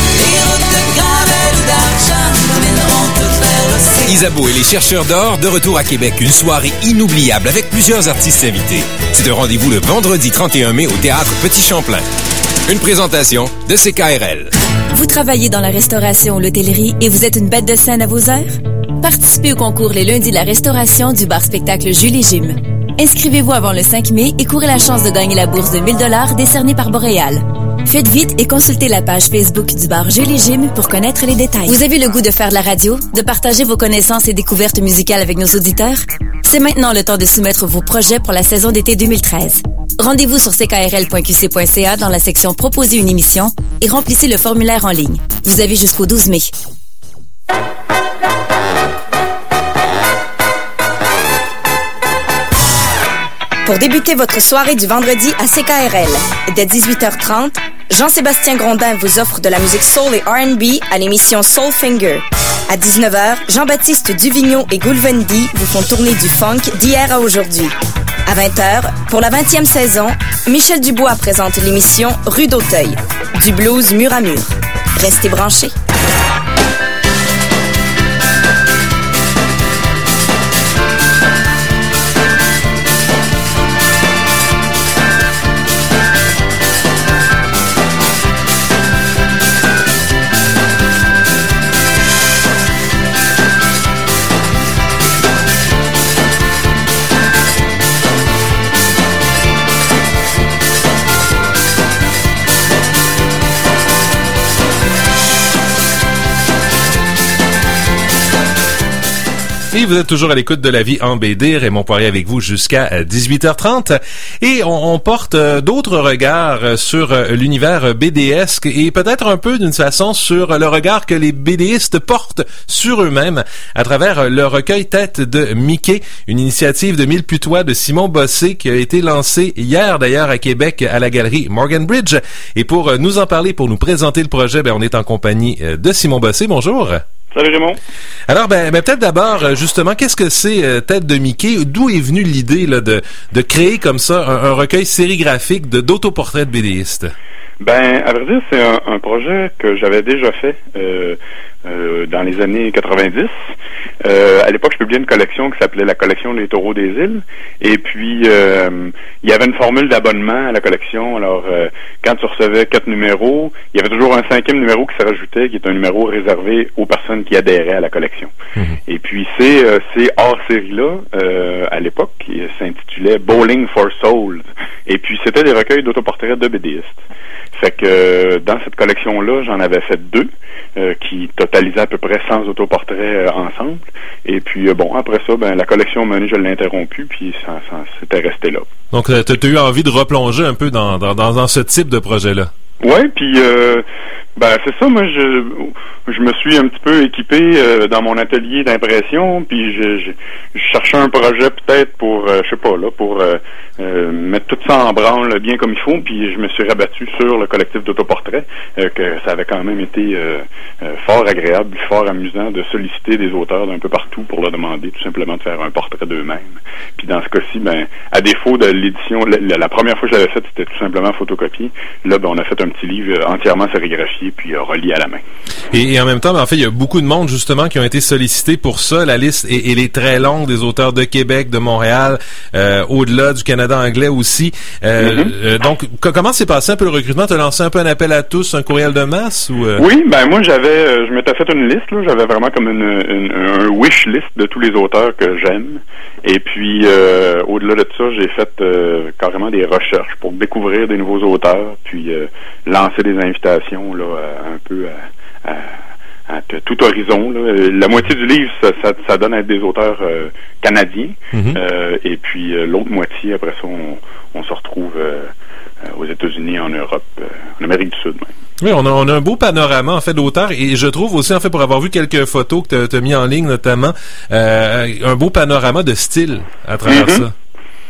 Speaker 4: Isabeau et les chercheurs d'or, de retour à Québec, une soirée inoubliable avec plusieurs artistes invités. C'est un rendez-vous le vendredi trente et un mai au Théâtre Petit Champlain. Une présentation de C K R L.
Speaker 6: Vous travaillez dans la restauration ou l'hôtellerie et vous êtes une bête de scène à vos heures? Participez au concours les lundis de la restauration du bar-spectacle Julie Gym. Inscrivez-vous avant le cinq mai et courez la chance de gagner la bourse de mille dollars décernée par Boréal. Faites vite et consultez la page Facebook du bar Julie Gym pour connaître les détails. Vous avez le goût de faire de la radio, de partager vos connaissances et découvertes musicales avec nos auditeurs? C'est maintenant le temps de soumettre vos projets pour la saison d'été deux mille treize. Rendez-vous sur c k r l point q c point c a dans la section Proposer une émission et remplissez le formulaire en ligne. Vous avez jusqu'au douze mai. Pour débuter votre soirée du vendredi à C K R L, dès dix-huit heures trente, Jean-Sébastien Grondin vous offre de la musique soul et R and B à l'émission Soul Finger. À dix-neuf heures, Jean-Baptiste Duvigneau et Goulvendi vous font tourner du funk d'hier à aujourd'hui. À vingt heures, pour la vingtième saison, Michel Dubois présente l'émission Rue d'Auteuil, du blues mur à mur. Restez branchés.
Speaker 1: Et vous êtes toujours à l'écoute de La Vie en B D. Raymond Poirier avec vous jusqu'à dix-huit heures trente. Et on, on porte euh, d'autres regards sur euh, l'univers BDesque et peut-être un peu d'une façon sur le regard que les BDistes portent sur eux-mêmes à travers le recueil Tête de Mickey, une initiative de Mille Putois de Simon Bossé qui a été lancée hier d'ailleurs à Québec à la galerie Morgan Bridge. Et pour nous en parler, pour nous présenter le projet, ben, on est en compagnie de Simon Bossé. Bonjour.
Speaker 2: Salut Raymond.
Speaker 1: Alors, ben, ben peut-être d'abord, justement, qu'est-ce que c'est euh, Tête de Mickey? D'où est venue l'idée là, de, de créer comme ça un, un recueil sérigraphique de d'autoportraits de BDistes?
Speaker 7: Ben, à vrai dire, c'est un, un projet que j'avais déjà fait euh, euh, dans les années quatre-vingt-dix. Euh, à l'époque, je publiais une collection qui s'appelait la collection Les Taureaux des Îles. Et puis, euh, il y avait une formule d'abonnement à la collection. Alors, euh, quand tu recevais quatre numéros, il y avait toujours un cinquième numéro qui se rajoutait, qui est un numéro réservé aux personnes qui adhéraient à la collection. Mmh. Et puis, ces, euh, ces hors-séries-là, euh, à l'époque, qui s'intitulait Bowling for Souls. Et puis, c'était des recueils d'autoportraits de BDistes. Fait que euh, dans cette collection-là, j'en avais fait deux, euh, qui totalisaient à peu près cent autoportraits euh, ensemble. Et puis, euh, bon, après ça, ben la collection menée, je l'ai interrompue, puis ça, ça c'était resté là.
Speaker 1: Donc, tu as eu envie de replonger un peu dans, dans, dans, dans ce type de projet-là?
Speaker 7: Ouais, puis euh, ben c'est ça. Moi, je je me suis un petit peu équipé euh, dans mon atelier d'impression, puis je, je, je cherchais un projet peut-être pour, euh, je sais pas là, pour euh, euh, mettre tout ça en branle bien comme il faut. Puis je me suis rabattu sur le collectif d'autoportraits, euh, que ça avait quand même été euh, euh, fort agréable, fort amusant de solliciter des auteurs d'un peu partout pour leur demander tout simplement de faire un portrait d'eux-mêmes. Puis dans ce cas-ci, ben à défaut de l'édition, la, la première fois que je l'avais faite, c'était tout simplement photocopié. Là, ben on a fait un petit livre entièrement sérigraphié puis euh, relié à la main.
Speaker 1: Et, et en même temps, ben, en fait, il y a beaucoup de monde justement qui ont été sollicités pour ça. La liste est, elle est très longue des auteurs de Québec, de Montréal, euh, au-delà du Canada anglais aussi. Euh, mm-hmm. euh, donc, c- comment s'est passé un peu le recrutement? Tu as lancé un peu un appel à tous, un courriel de masse ou euh...
Speaker 7: Oui, ben moi j'avais, euh, je m'étais fait une liste. Là, j'avais vraiment comme une, une un wish list de tous les auteurs que j'aime. Et puis euh, au-delà de ça, j'ai fait euh, carrément des recherches pour découvrir des nouveaux auteurs, puis euh, lancer des invitations là, un peu à, à, à tout horizon. Là. La moitié du livre, ça, ça, ça donne à être des auteurs euh, canadiens, mm-hmm. euh, et puis euh, l'autre moitié, après ça, on, on se retrouve euh, aux États-Unis, en Europe, euh, en Amérique du Sud même.
Speaker 1: Oui, on a, on a un beau panorama en fait d'auteurs et je trouve aussi en fait pour avoir vu quelques photos que tu as mis en ligne notamment, euh, un beau panorama de style à travers mm-hmm. ça.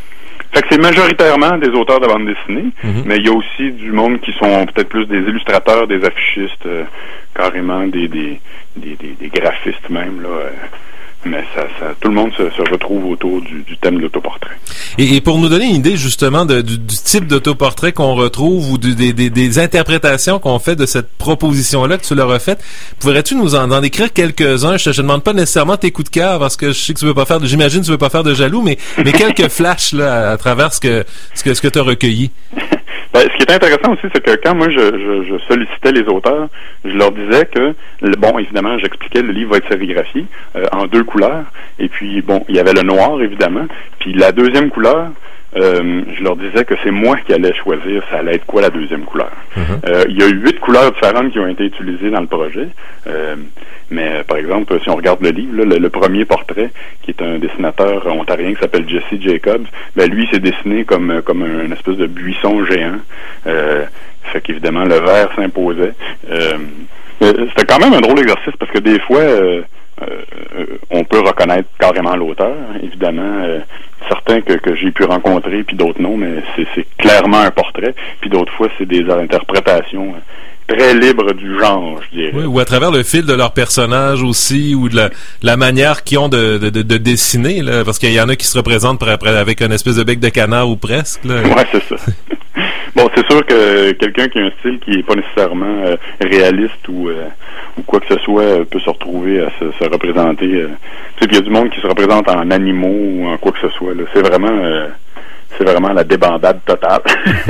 Speaker 7: Fait que c'est majoritairement des auteurs de bande dessinée,
Speaker 1: Mm-hmm.
Speaker 7: mais il y a aussi du monde qui sont peut-être plus des illustrateurs, des affichistes, euh, carrément des, des, des, des, des graphistes même, là. Euh, mais ça, ça, tout le monde se, se retrouve autour du, du thème de l'autoportrait.
Speaker 1: Et, et pour nous donner une idée justement de, du, du type d'autoportrait qu'on retrouve ou du, des, des, des interprétations qu'on fait de cette proposition-là que tu leur as faite, pourrais-tu nous en, en décrire quelques-uns? Je te demande pas nécessairement tes coups de cœur parce que je sais que tu veux pas faire, de, j'imagine que tu veux pas faire de jaloux, mais, mais quelques flashs là à, à travers ce que ce que ce que tu as recueilli.
Speaker 7: Ben, ce qui est intéressant aussi, c'est que quand moi je, je, je sollicitais les auteurs, je leur disais que, le, bon, évidemment, j'expliquais le livre va être sérigraphié euh, en deux couleurs, et puis bon, il y avait le noir évidemment, puis la deuxième couleur, euh, je leur disais que c'est moi qui allais choisir ça allait être quoi la deuxième couleur.
Speaker 1: Mm-hmm.
Speaker 7: Euh, il y a eu huit couleurs différentes qui ont été utilisées dans le projet. Euh, mais par exemple, si on regarde le livre, là, le, le premier portrait, qui est un dessinateur ontarien qui s'appelle Jesse Jacobs, ben lui, c'est dessiné comme comme un, une espèce de buisson géant. Euh, fait qu'évidemment, le vert s'imposait. Euh, c'était quand même un drôle d'exercice parce que des fois, euh, euh, on peut reconnaître carrément l'auteur, évidemment. Euh, certains que, que j'ai pu rencontrer, puis d'autres non, mais c'est, c'est clairement un portrait. Puis d'autres fois, c'est des interprétations très libres du genre, je dirais.
Speaker 1: Oui, ou à travers le fil de leur personnage aussi, ou de la, la manière qu'ils ont de, de, de, de dessiner, là, parce qu'il y en a qui se représentent après, avec une espèce de bec de canard ou presque. Là.
Speaker 7: Ouais, c'est ça. Bon, c'est sûr que quelqu'un qui a un style qui est pas nécessairement euh, réaliste ou euh, ou quoi que ce soit euh, peut se retrouver à se, se représenter. Euh, tu sais, il y a du monde qui se représente en animaux ou en quoi que ce soit. Là. C'est vraiment euh, c'est vraiment la débandade totale.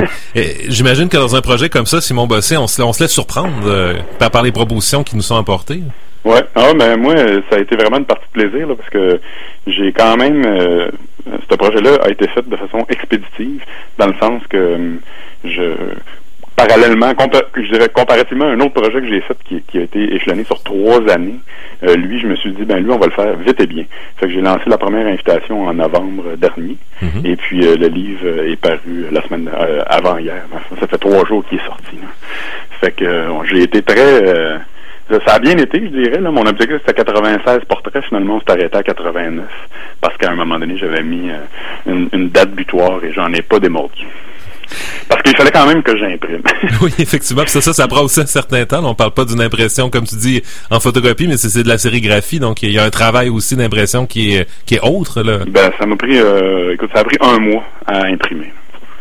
Speaker 1: Et j'imagine que dans un projet comme ça, Simon Bossé, on se, on se laisse surprendre euh, par, par les propositions qui nous sont apportées.
Speaker 7: Ouais, ah mais moi ça a été vraiment une partie de plaisir là, parce que j'ai quand même euh, ce projet-là a été fait de façon expéditive dans le sens que euh, je parallèlement, compa- je dirais comparativement à un autre projet que j'ai fait qui, qui a été échelonné sur trois années, euh, lui je me suis dit ben lui on va le faire vite et bien. Fait que j'ai lancé la première invitation en novembre dernier
Speaker 1: Mm-hmm.
Speaker 7: et puis euh, le livre est paru la semaine euh, avant hier. Ça fait trois jours qu'il est sorti. Là. Fait que euh, j'ai été très euh, ça a bien été, je dirais. Là. Mon objectif, c'était quatre-vingt-seize portraits. Finalement, on s'est arrêté à quatre-vingt-neuf. Parce qu'à un moment donné, j'avais mis euh, une, une date butoir et j'en ai pas démordu. Parce qu'il fallait quand même que j'imprime.
Speaker 1: Oui, effectivement. Puis ça, ça, ça prend aussi un certain temps. On parle pas d'une impression, comme tu dis, en photographie, mais c'est, c'est de la sérigraphie. Donc, il y a un travail aussi d'impression qui est, qui est autre, là.
Speaker 7: Ben, ça m'a pris, euh, écoute, ça a pris un mois à imprimer.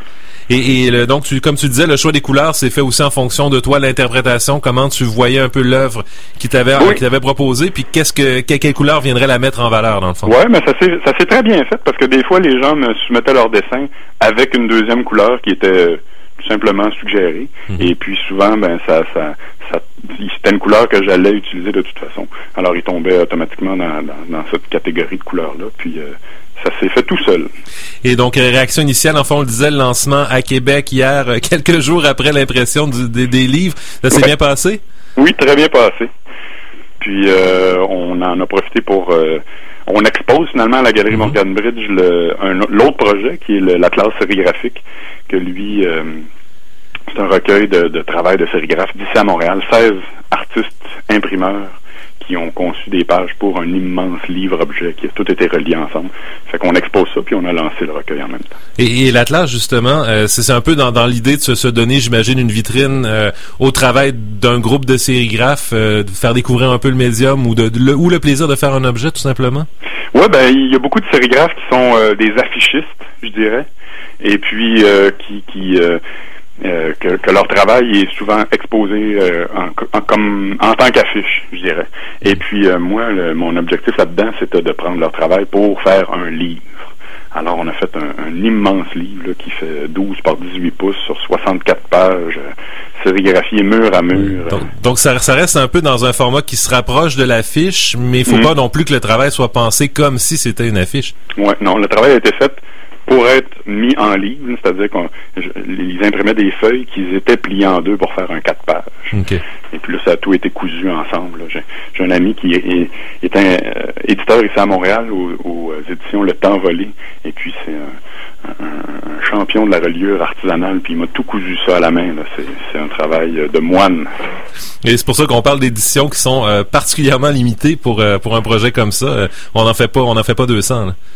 Speaker 1: Et, et le, donc, tu, comme tu disais, le choix des couleurs s'est fait aussi en fonction de toi, l'interprétation, comment tu voyais un peu l'œuvre qui t'avait,
Speaker 7: oui.
Speaker 1: qui t'avait proposée, puis qu'est-ce que, que, quelle couleur viendrait la mettre en valeur, dans le fond.
Speaker 7: Ouais, mais ça s'est, ça s'est très bien fait parce que des fois, les gens me soumettaient leur dessin avec une deuxième couleur qui était tout simplement suggérée. Mm-hmm. Et puis souvent, ben, ça, ça, ça, c'était une couleur que j'allais utiliser de toute façon. Alors, il tombait automatiquement dans, dans, dans cette catégorie de couleurs-là. Puis, euh, ça s'est fait tout seul.
Speaker 1: Et donc, réaction initiale, en fond, on le disait, le lancement à Québec hier, quelques jours après l'impression du, des, des livres. Ça s'est ouais. bien passé?
Speaker 7: Oui, très bien passé. Puis, euh, on en a profité pour... Euh, on expose finalement à la Galerie mm-hmm. Morgan Bridge le, un, l'autre projet, qui est le, l'Atlas sérigraphique, que lui... Euh, c'est un recueil de, de travail de sérigraphe d'ici à Montréal. seize artistes imprimeurs qui ont conçu des pages pour un immense livre-objet qui a tout été relié ensemble. Fait qu'on expose ça, puis on a lancé le recueil en même temps.
Speaker 1: Et, et l'Atlas, justement, euh, c'est, c'est un peu dans, dans l'idée de se, se donner, j'imagine, une vitrine euh, au travail d'un groupe de sérigraphes, euh, de faire découvrir un peu le médium ou, de, de, le, ou le plaisir de faire un objet, tout simplement?
Speaker 7: Oui, ben il y a beaucoup de sérigraphes qui sont euh, des affichistes, je dirais, et puis euh, qui... qui euh, Euh, que, que leur travail est souvent exposé euh, en, en, comme, en tant qu'affiche, je dirais. Et puis, euh, moi, le, mon objectif là-dedans, c'était de prendre leur travail pour faire un livre. Alors, on a fait un, un immense livre là, qui fait douze par dix-huit pouces sur soixante-quatre pages, euh, sérigraphié mur à mur.
Speaker 1: Donc, donc ça, ça reste un peu dans un format qui se rapproche de l'affiche, mais il ne faut mmh. pas non plus que le travail soit pensé comme si c'était une affiche.
Speaker 7: Oui, non, le travail a été fait pour être mis en livre, c'est-à-dire qu'ils imprimaient des feuilles qui étaient pliées en deux pour faire un quatre pages.
Speaker 1: Okay.
Speaker 7: Et puis là, ça a tout été cousu ensemble. J'ai, j'ai un ami qui est, est, est un euh, éditeur ici à Montréal aux, aux éditions Le Temps Volé. Et puis c'est un, un, un champion de la reliure artisanale. Puis il m'a tout cousu ça à la main. Là. C'est, c'est un travail de moine.
Speaker 1: Et c'est pour ça qu'on parle d'éditions qui sont euh, particulièrement limitées pour euh, pour un projet comme ça. Euh, on n'en fait pas, on n'en fait pas deux cents. Là.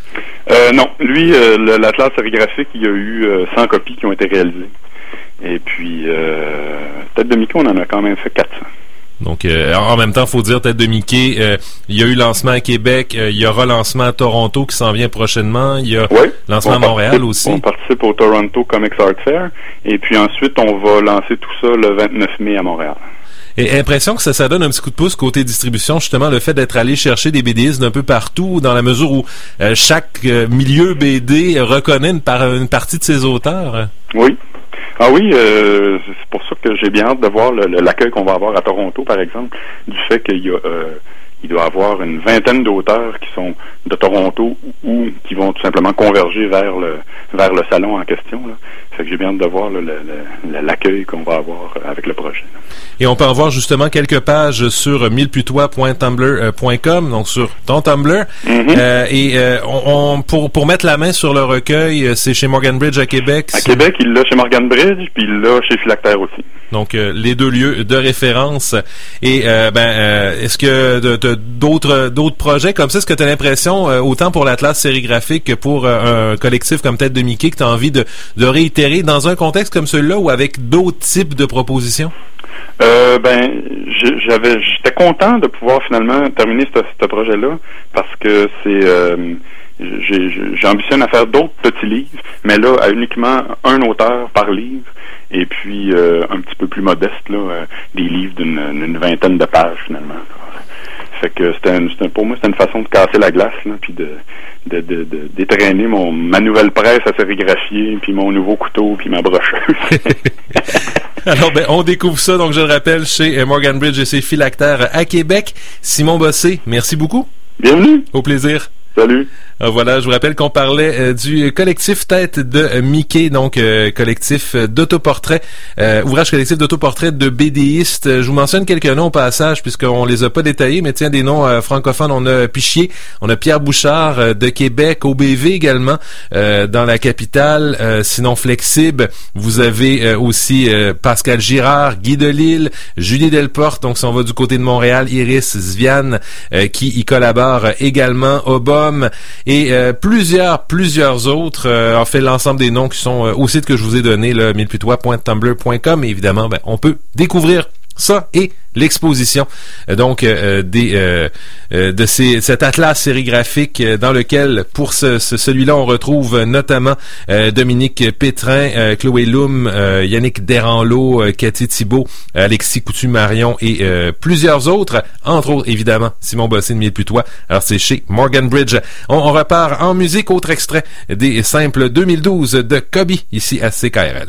Speaker 7: Euh, non, lui, euh, le- l'atlas sérigraphique, il y a eu euh, cent copies qui ont été réalisées. Et puis, euh, Tête de Mickey, on en a quand même fait quatre cents.
Speaker 1: Donc, euh, en même temps, faut dire, Tête de Mickey, euh, il y a eu lancement à Québec, euh, il y aura lancement à Toronto qui s'en vient prochainement, il y a
Speaker 7: Oui,
Speaker 1: lancement
Speaker 7: on
Speaker 1: à Montréal
Speaker 7: participe-
Speaker 1: aussi.
Speaker 7: On participe au Toronto Comics Art Fair, et puis ensuite, on va lancer tout ça le vingt-neuf mai à Montréal.
Speaker 1: Et impression que ça, ça donne un petit coup de pouce côté distribution, justement, le fait d'être allé chercher des BDistes d'un peu partout, dans la mesure où euh, chaque euh, milieu B D reconnaît une, par, une partie de ses auteurs.
Speaker 7: Oui. Ah oui, euh, c'est pour ça que j'ai bien hâte de voir le- le- l'accueil qu'on va avoir à Toronto, par exemple, du fait qu'il y a, euh, il doit y avoir une vingtaine d'auteurs qui sont de Toronto ou qui vont tout simplement converger vers le vers le salon en question. Là. Fait que j'ai bien hâte de voir là, le- le- l'accueil qu'on va avoir avec le projet. Là.
Speaker 1: Et on peut en voir justement quelques pages sur milleputois point tumblr point com, donc sur ton Tumblr.
Speaker 7: Mm-hmm.
Speaker 1: Euh, et euh, on, on- pour, pour mettre la main sur le recueil, euh, c'est chez Morgan Bridge à Québec.
Speaker 7: À
Speaker 1: C'est-
Speaker 7: Québec, il l'a chez Morgan Bridge, puis il l'a chez Philactère aussi.
Speaker 1: Donc euh, les deux lieux de référence. Et euh, ben euh, est-ce que de- de- d'autres d'autres projets comme ça, est-ce que tu as l'impression euh, autant pour l'Atlas sérigraphique que pour euh, un collectif comme Tête de Mickey que tu as envie de, de réitérer dans un contexte comme celui-là ou avec d'autres types de propositions?
Speaker 7: Euh, ben, j'ai- j'avais, j'étais content de pouvoir finalement terminer ce, ce projet-là parce que c'est, euh, j'ai, j'ai- j'ambitionne à faire d'autres petits livres, mais là, à uniquement un auteur par livre, et puis euh, un petit peu plus modeste, là, euh, des livres d'une, d'une vingtaine de pages finalement. Fait que c'était, une, c'était pour moi, c'était une façon de casser la glace, là, puis de, de, de, de d'étraîner mon ma nouvelle presse à sérigraphier, puis mon nouveau couteau, puis ma brocheuse.
Speaker 1: Alors, ben, on découvre ça, donc je le rappelle, chez euh, Morgan Bridge et ses phylactères à Québec. Simon Bossé, merci beaucoup.
Speaker 7: Bienvenue.
Speaker 1: Au plaisir.
Speaker 7: Salut.
Speaker 1: Euh, voilà, je vous rappelle qu'on parlait euh, du collectif Tête de euh, Mickey, donc euh, collectif euh, d'autoportraits, euh, ouvrage collectif d'autoportraits de BDistes. Euh, je vous mentionne quelques noms au passage, puisqu'on les a pas détaillés, mais tiens, des noms euh, francophones. On a Pichier, on a Pierre Bouchard euh, de Québec, O B V également, euh, dans la capitale, euh, sinon Flexible. Vous avez euh, aussi euh, Pascal Girard, Guy Delisle, Julie Delporte, donc si on va du côté de Montréal, Iris Zviane, euh, qui y collabore également, Obom, et euh, plusieurs, plusieurs autres, euh, en fait l'ensemble des noms qui sont euh, au site que je vous ai donné, le milleputois point tumblr point com, et évidemment, ben, on peut découvrir ça et l'exposition euh, donc euh, des euh, euh, de ces cet atlas sérigraphique euh, dans lequel pour ce, ce celui-là on retrouve euh, notamment euh, Dominique Pétrin, euh, Chloé Loum, euh, Yannick Deranlo, euh, Cathy Thibault, Alexis Coutu-Marion et euh, plusieurs autres, entre autres évidemment Simon Bossé de Milleputois. Alors c'est chez Morgan Bridge. On, on repart en musique, autre extrait des simples deux mille douze de Kobe ici à C K R L.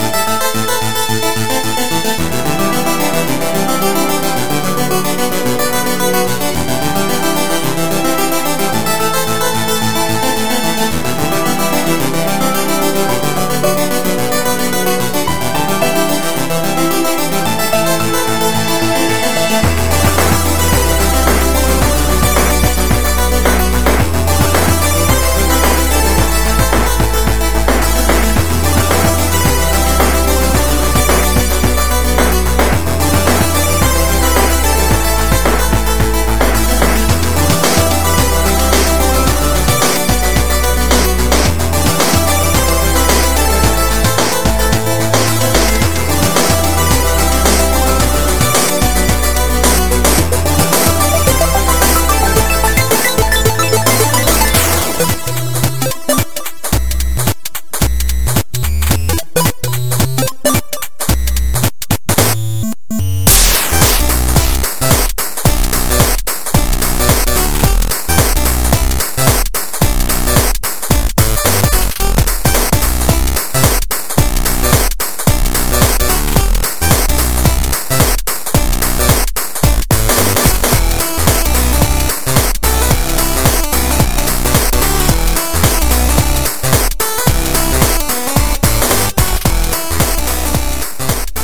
Speaker 5: Thank you.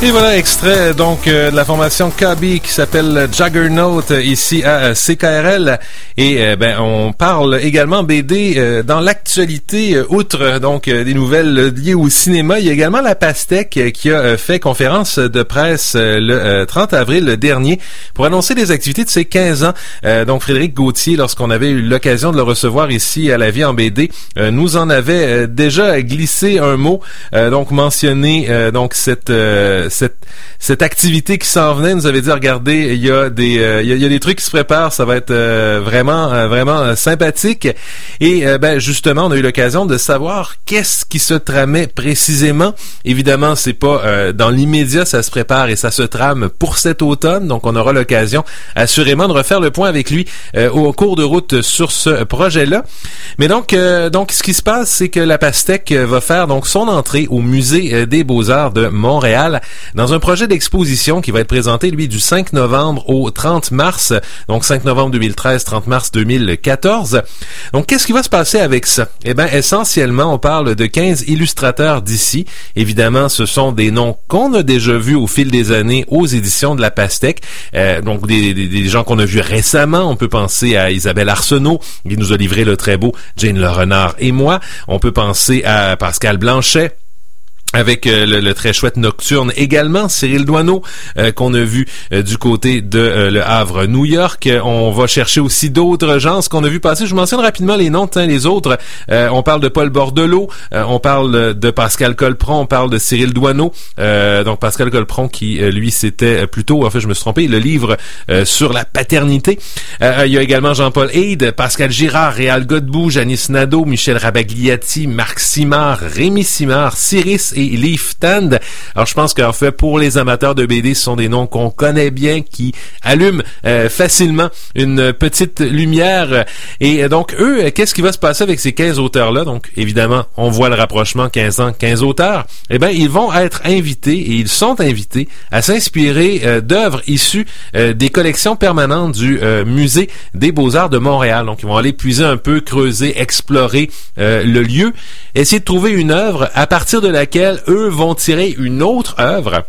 Speaker 1: Et voilà, extrait donc euh, de la formation K B qui s'appelle Juggernaut euh, ici à euh, C K R L. Et euh, ben on parle également B D euh, dans l'actualité, euh, outre donc euh, des nouvelles liées au cinéma. Il y a également la Pastèque euh, qui a euh, fait conférence de presse euh, le euh, trente avril dernier pour annoncer les activités de ses quinze ans. Euh, donc Frédéric Gauthier, lorsqu'on avait eu l'occasion de le recevoir ici à La Vie en B D, euh, nous en avait euh, déjà glissé un mot, euh, donc mentionné euh, donc cette euh, cette cette activité qui s'en venait. Nous avait dit, regardez, il y a des euh, il, y a, il y a des trucs qui se préparent, ça va être euh, vraiment euh, vraiment euh, sympathique. Et euh, ben justement, on a eu l'occasion de savoir qu'est-ce qui se tramait précisément. Évidemment, c'est pas euh, dans l'immédiat, ça se prépare et ça se trame pour cet automne. Donc on aura l'occasion assurément de refaire le point avec lui euh, au cours de route sur ce projet-là. Mais donc euh, donc ce qui se passe, c'est que la Pastèque va faire donc son entrée au Musée des Beaux-Arts de Montréal dans un projet d'exposition qui va être présenté, lui, du cinq novembre au trente mars, donc cinq novembre deux mille treize, trente mars deux mille quatorze. Donc, qu'est-ce qui va se passer avec ça? Eh bien, essentiellement, on parle de quinze illustrateurs d'ici. Évidemment, ce sont des noms qu'on a déjà vus au fil des années aux éditions de la Pastèque. Euh, donc, des, des, des gens qu'on a vus récemment. On peut penser à Isabelle Arsenault, qui nous a livré le très beau Jane Le Renard et moi. On peut penser à Pascal Blanchet, avec euh, le, le très chouette Nocturne également, Cyril Douaneau, euh, qu'on a vu euh, du côté de euh, Le Havre, New York. Euh, on va chercher aussi d'autres gens, ce qu'on a vu passer. Je mentionne rapidement les noms, hein, les autres. Euh, on parle de Paul Bordelot, euh, on parle de Pascal Colpron, on parle de Cyril Douaneau. Euh, donc Pascal Colpron qui, euh, lui, c'était plutôt, en fait, je me suis trompé, le livre euh, sur la paternité. Euh, il y a également Jean-Paul Haide, Pascal Girard, Réal Godbout, Janice Nadeau, Michel Rabagliati, Marc Simard, Rémi Simard, Cyrus et Leaf Tand. Alors je pense qu'en fait pour les amateurs de B D, ce sont des noms qu'on connaît bien, qui allument euh, facilement une petite lumière. Et donc eux, qu'est-ce qui va se passer avec ces quinze auteurs-là? Donc évidemment, on voit le rapprochement quinze ans, quinze auteurs. Eh bien, ils vont être invités et ils sont invités à s'inspirer euh, d'œuvres issues euh, des collections permanentes du euh, Musée des Beaux-Arts de Montréal. Donc ils vont aller puiser un peu, creuser, explorer euh, le lieu, essayer de trouver une œuvre à partir de laquelle eux vont tirer une autre œuvre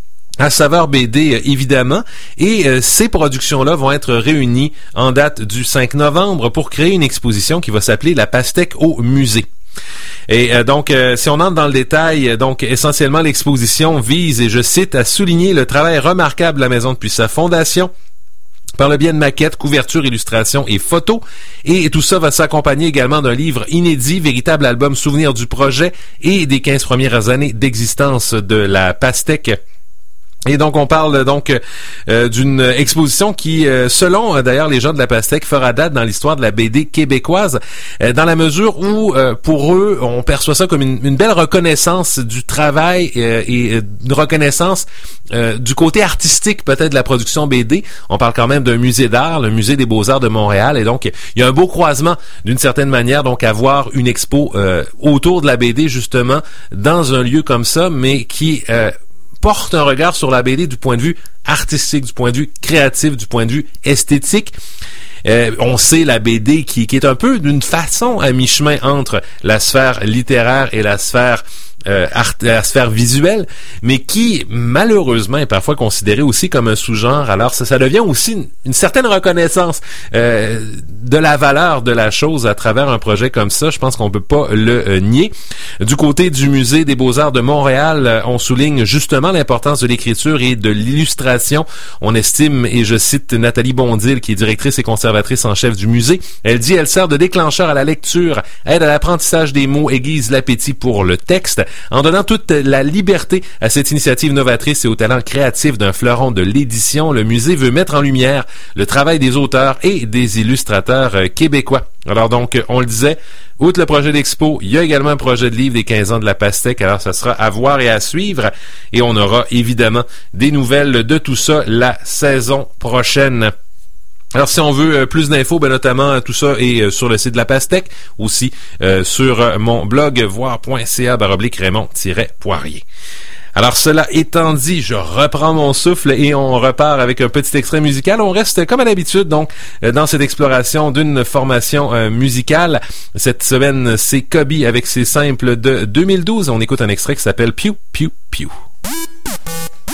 Speaker 1: à saveur B D, évidemment, et euh, ces productions-là vont être réunies en date du cinq novembre pour créer une exposition qui va s'appeler La Pastèque au Musée. Et euh, donc, euh, si on entre dans le détail, donc essentiellement l'exposition vise, et je cite, à souligner le travail remarquable de la maison depuis sa fondation, par le biais de maquettes, couvertures, illustrations et photos. Et tout ça va s'accompagner également d'un livre inédit, véritable album souvenir du projet et des quinze premières années d'existence de la Pastèque. Et donc, on parle donc euh, d'une exposition qui, euh, selon euh, d'ailleurs les gens de la Pastèque, fera date dans l'histoire de la B D québécoise, euh, dans la mesure où, euh, pour eux, on perçoit ça comme une, une belle reconnaissance du travail euh, et une reconnaissance euh, du côté artistique peut-être de la production B D. On parle quand même d'un musée d'art, le Musée des Beaux-Arts de Montréal, et donc il y a un beau croisement d'une certaine manière, donc avoir une expo euh, autour de la B D justement dans un lieu comme ça, mais qui euh, porte un regard sur la B D du point de vue artistique, du point de vue créatif, du point de vue esthétique. Euh, on sait la B D qui, qui est un peu d'une façon à mi-chemin entre la sphère littéraire et la sphère euh, art, la sphère visuelle, mais qui malheureusement est parfois considérée aussi comme un sous-genre. Alors ça, ça devient aussi une, une certaine reconnaissance euh, de la valeur de la chose à travers un projet comme ça. Je pense qu'on peut pas le euh, nier. Du côté du Musée des Beaux-Arts de Montréal, euh, on souligne justement l'importance de l'écriture et de l'illustration. On estime, et je cite Nathalie Bondil, qui est directrice et conservatrice en chef du musée, elle dit « Elle sert de déclencheur à la lecture, aide à l'apprentissage des mots, aiguise l'appétit pour le texte. En donnant toute la liberté à cette initiative novatrice et au talent créatif d'un fleuron de l'édition, le musée veut mettre en lumière le travail des auteurs et des illustrateurs euh, québécois. » Alors donc, on le disait, outre le projet d'expo, il y a également un projet de livre des quinze ans de la Pastèque, alors ça sera à voir et à suivre, et on aura évidemment des nouvelles de tout ça la saison prochaine. Alors, si on veut euh, plus d'infos, ben, notamment euh, tout ça est euh, sur le site de la Pastèque, aussi euh, sur euh, mon blog voir.ca baroblique Raymond-Poirier. Alors, cela étant dit, je reprends mon souffle et on repart avec un petit extrait musical. On reste comme à l'habitude, donc, euh, dans cette exploration d'une formation euh, musicale. Cette semaine, c'est Kobe avec ses simples de deux mille douze. On écoute un extrait qui s'appelle Pew, Pew, Pew.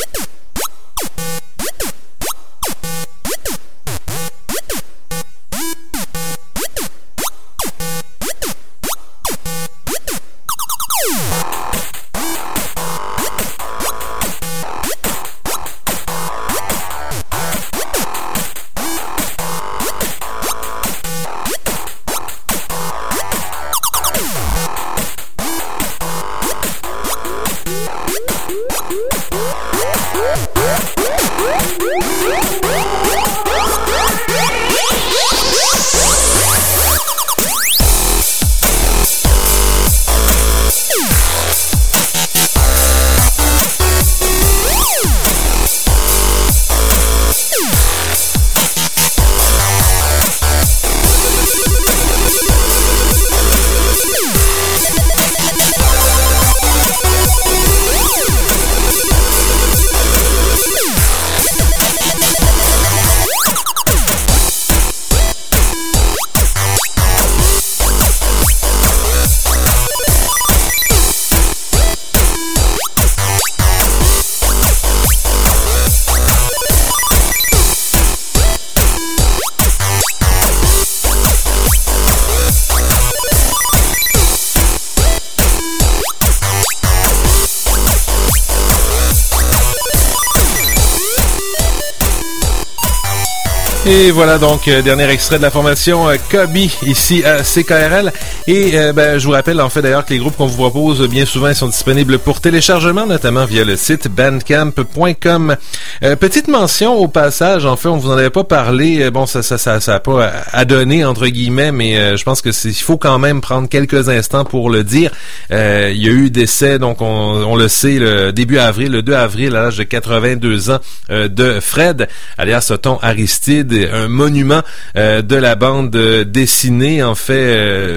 Speaker 1: Et voilà donc, euh, dernier extrait de la formation euh, Kobe ici à C K R L. Et euh, ben, je vous rappelle en fait d'ailleurs que les groupes qu'on vous propose bien souvent ils sont disponibles pour téléchargement, notamment via le site bandcamp point com. Euh, petite mention au passage, en fait, on vous en avait pas parlé. Euh, bon, ça, ça, ça, ça a pas à donner entre guillemets, mais euh, je pense que c'est, il faut quand même prendre quelques instants pour le dire. Euh, il y a eu décès, donc on, on le sait, le début avril, le deux avril, à l'âge de quatre-vingt-deux ans, euh, de Fred, alias Othon Aristide. Un monument euh, de la bande euh, dessinée. En fait, euh,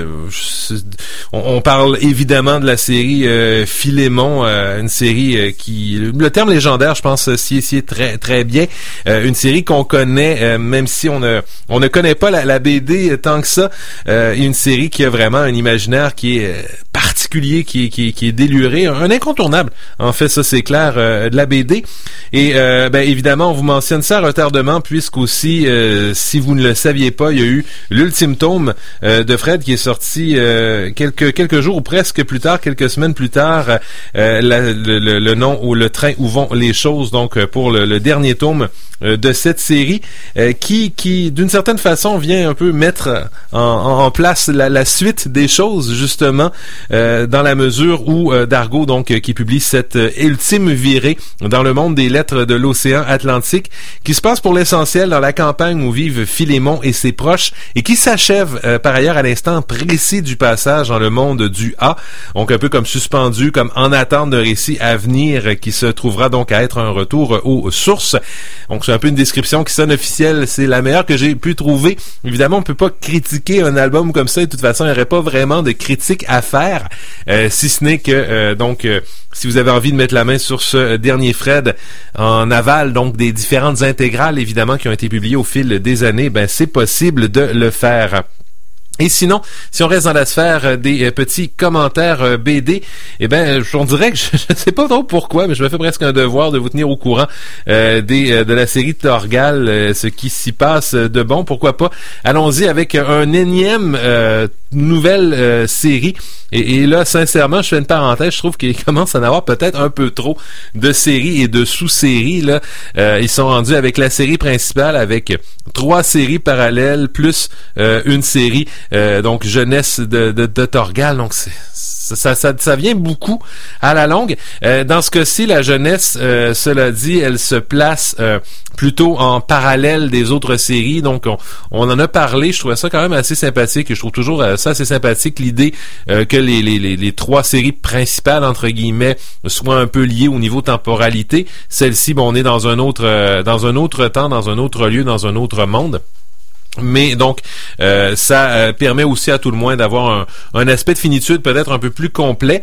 Speaker 1: on, on parle évidemment de la série euh, Philémon, euh, une série euh, qui, le terme légendaire, je pense, s'y est très très bien. Euh, une série qu'on connaît, euh, même si on ne on ne connaît pas la, la B D tant que ça. Euh, une série qui a vraiment un imaginaire qui est euh, particulier, qui est qui est, qui est déluré, un incontournable. En fait, ça c'est clair euh, de la B D. Et euh, ben évidemment, on vous mentionne ça à retardement, puisqu'aussi Euh, si vous ne le saviez pas, il y a eu l'ultime tome euh, de Fred qui est sorti euh, quelques quelques jours ou presque plus tard, quelques semaines plus tard, euh, la, le, le, le nom ou le train où vont les choses, donc pour le, le dernier tome euh, de cette série euh, qui qui d'une certaine façon vient un peu mettre en, en place la, la suite des choses justement euh, dans la mesure où euh, Dargaud donc qui publie cette euh, ultime virée dans le monde des lettres de l'océan Atlantique qui se passe pour l'essentiel dans la campagne où vivent Philémon et ses proches et qui s'achève euh, par ailleurs à l'instant précis du passage dans le monde du A, donc un peu comme suspendu, comme en attente d'un récit à venir euh, qui se trouvera donc à être un retour euh, aux sources. Donc c'est un peu une description qui sonne officielle, c'est la meilleure que j'ai pu trouver. Évidemment, on peut pas critiquer un album comme ça et de toute façon, il n'y aurait pas vraiment de critique à faire, euh, si ce n'est que euh, donc euh, si vous avez envie de mettre la main sur ce dernier Fred en aval, donc des différentes intégrales évidemment qui ont été publiées au fil des années, ben c'est possible de le faire. Et sinon, si on reste dans la sphère des euh, petits commentaires euh, B D, eh ben, on dirait que je ne sais pas trop pourquoi, mais je me fais presque un devoir de vous tenir au courant euh, des euh, de la série Torgal, euh, ce qui s'y passe de bon. Pourquoi pas? Allons-y avec un énième euh, nouvelle euh, série. Et, et là, sincèrement, je fais une parenthèse. Je trouve qu'il commence à en avoir peut-être un peu trop de séries et de sous-séries. Là, euh, ils sont rendus avec la série principale, avec trois séries parallèles plus euh, une série. Euh, donc jeunesse de, de, de Torgal, donc c'est, ça, ça, ça vient beaucoup à la longue. Euh, dans ce cas-ci, la jeunesse, euh, cela dit, elle se place euh, plutôt en parallèle des autres séries. Donc on, on en a parlé, je trouvais ça quand même assez sympathique. Je trouve toujours euh, ça assez sympathique, l'idée euh, que les, les, les, les trois séries principales, entre guillemets, soient un peu liées au niveau temporalité. Celle-ci, bon, on est dans un autre euh, dans un autre temps, dans un autre lieu, dans un autre monde. Mais donc, euh, ça euh, permet aussi à tout le moins d'avoir un, un aspect de finitude peut-être un peu plus complet.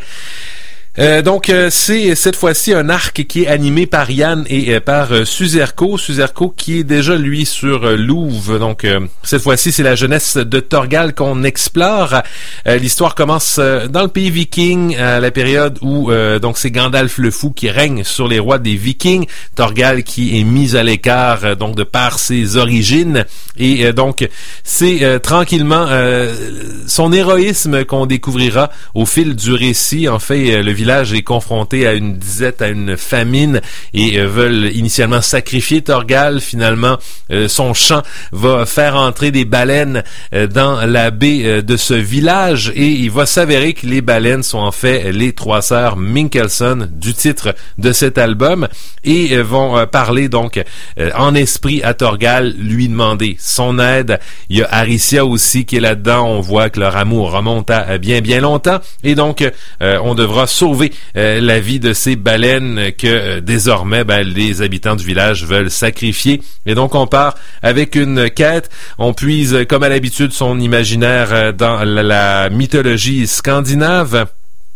Speaker 1: Euh, donc euh, c'est cette fois-ci un arc qui est animé par Yann et euh, par euh, Suzerco, Suzerco qui est déjà lui sur euh, Louvre. Donc euh, cette fois-ci c'est la jeunesse de Torgal qu'on explore. Euh, l'histoire commence euh, dans le pays viking à la période où euh, donc c'est Gandalf le Fou qui règne sur les rois des Vikings. Torgal qui est mis à l'écart euh, donc de par ses origines et euh, donc c'est euh, tranquillement euh, son héroïsme qu'on découvrira au fil du récit. En fait, euh, le village est confronté à une disette, à une famine et euh, veulent initialement sacrifier Torgal. Finalement, euh, son chant va faire entrer des baleines euh, dans la baie euh, de ce village et il va s'avérer que les baleines sont en fait les trois sœurs Minkelson du titre de cet album et euh, vont euh, parler donc euh, en esprit à Torgal, lui demander son aide. Il y a Aricia aussi qui est là-dedans. On voit que leur amour remonte à bien bien longtemps et donc euh, on devra sauver Euh, la vie de ces baleines que euh, désormais ben, les habitants du village veulent sacrifier. Et donc on part avec une quête. On puise comme à l'habitude son imaginaire euh, dans la, la mythologie scandinave.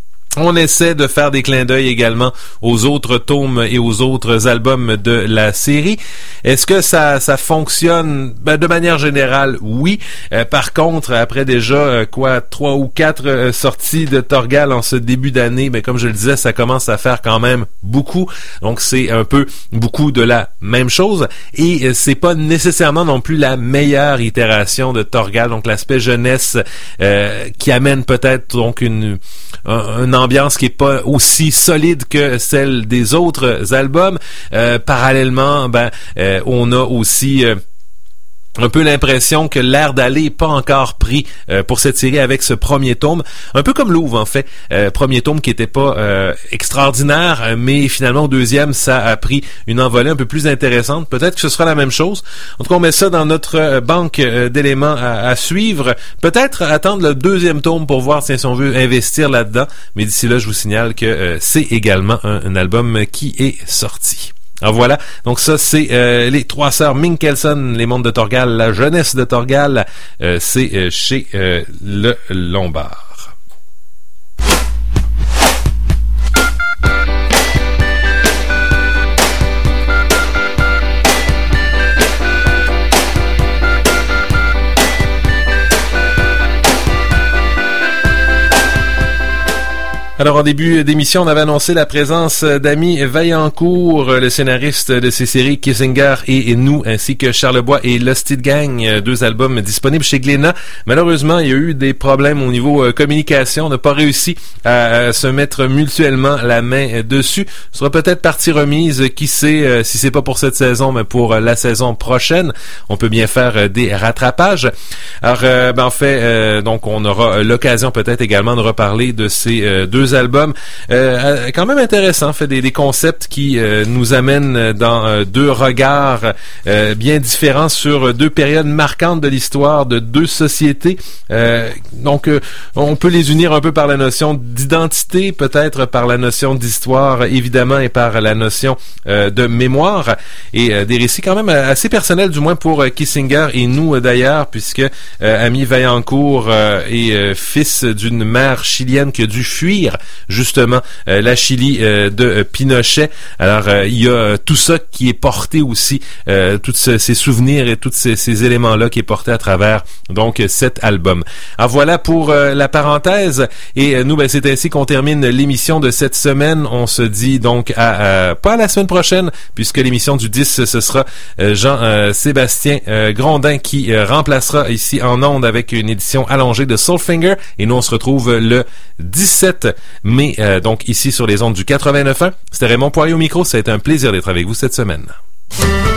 Speaker 1: On essaie de faire des clins d'œil également aux autres tomes et aux autres albums de la série. Est-ce que ça ça fonctionne? Ben, de manière générale, oui. Euh, par contre, après déjà euh, quoi trois ou quatre euh, sorties de Torgal en ce début d'année, ben comme je le disais, ça commence à faire quand même beaucoup. Donc c'est un peu beaucoup de la même chose et euh, c'est pas nécessairement non plus la meilleure itération de Torgal. Donc l'aspect jeunesse euh, qui amène peut-être donc une un, un ambiance qui est pas aussi solide que celle des autres albums. Euh, parallèlement, ben, euh, on a aussi euh, un peu l'impression que l'air d'aller n'est pas encore pris euh, pour cette série avec ce premier tome. Un peu comme Louvre, en fait. Euh, premier tome qui était pas euh, extraordinaire, mais finalement, au deuxième, ça a pris une envolée un peu plus intéressante. Peut-être que ce sera la même chose. En tout cas, on met ça dans notre euh, banque euh, d'éléments à, à suivre. Peut-être attendre le deuxième tome pour voir si on veut investir là-dedans. Mais d'ici là, je vous signale que euh, c'est également un, un album qui est sorti. Alors voilà, donc ça c'est euh, les trois sœurs Minkelson, les mondes de Torgal, la jeunesse de Torgal, euh, c'est euh, chez euh, le Lombard. Alors, en début d'émission, on avait annoncé la présence d'Ami Vaillancourt, le scénariste de ces séries Kissinger et Nous, ainsi que Charlebois et Lusted Gang, deux albums disponibles chez Glénat. Malheureusement, il y a eu des problèmes au niveau euh, communication. On n'a pas réussi à, à se mettre mutuellement la main dessus. Ce sera peut-être partie remise, qui sait, euh, si c'est pas pour cette saison, mais pour euh, la saison prochaine. On peut bien faire euh, des rattrapages. Alors, euh, ben, en fait, euh, donc, on aura l'occasion peut-être également de reparler de ces euh, deux albums, euh, quand même intéressant, fait des, des concepts qui euh, nous amènent dans euh, deux regards euh, bien différents sur deux périodes marquantes de l'histoire de deux sociétés. Euh, donc, euh, on peut les unir un peu par la notion d'identité, peut-être par la notion d'histoire, évidemment, et par la notion euh, de mémoire, et euh, des récits quand même assez personnels, du moins pour euh, Kissinger et Nous euh, d'ailleurs, puisque euh, Ami Vaillancourt euh, est euh, fils d'une mère chilienne qui a dû fuir justement euh, la Chili euh, de euh, Pinochet. Alors euh, il y a euh, tout ça qui est porté aussi, euh, tous ce, ces souvenirs et tous ces, ces éléments-là qui est porté à travers donc cet album. Alors voilà pour euh, la parenthèse, et euh, nous ben c'est ainsi qu'on termine l'émission de cette semaine. On se dit donc à, à pas à la semaine prochaine, puisque l'émission du dix ce sera euh, Jean-Sébastien euh, euh, Grondin qui euh, remplacera ici en ondes avec une édition allongée de Soulfinger, et nous on se retrouve le dix-sept mai, euh, donc ici sur les ondes du quatre-vingt-neuf point un. C'était Raymond Poirier au micro. Ça a été un plaisir d'être avec vous cette semaine.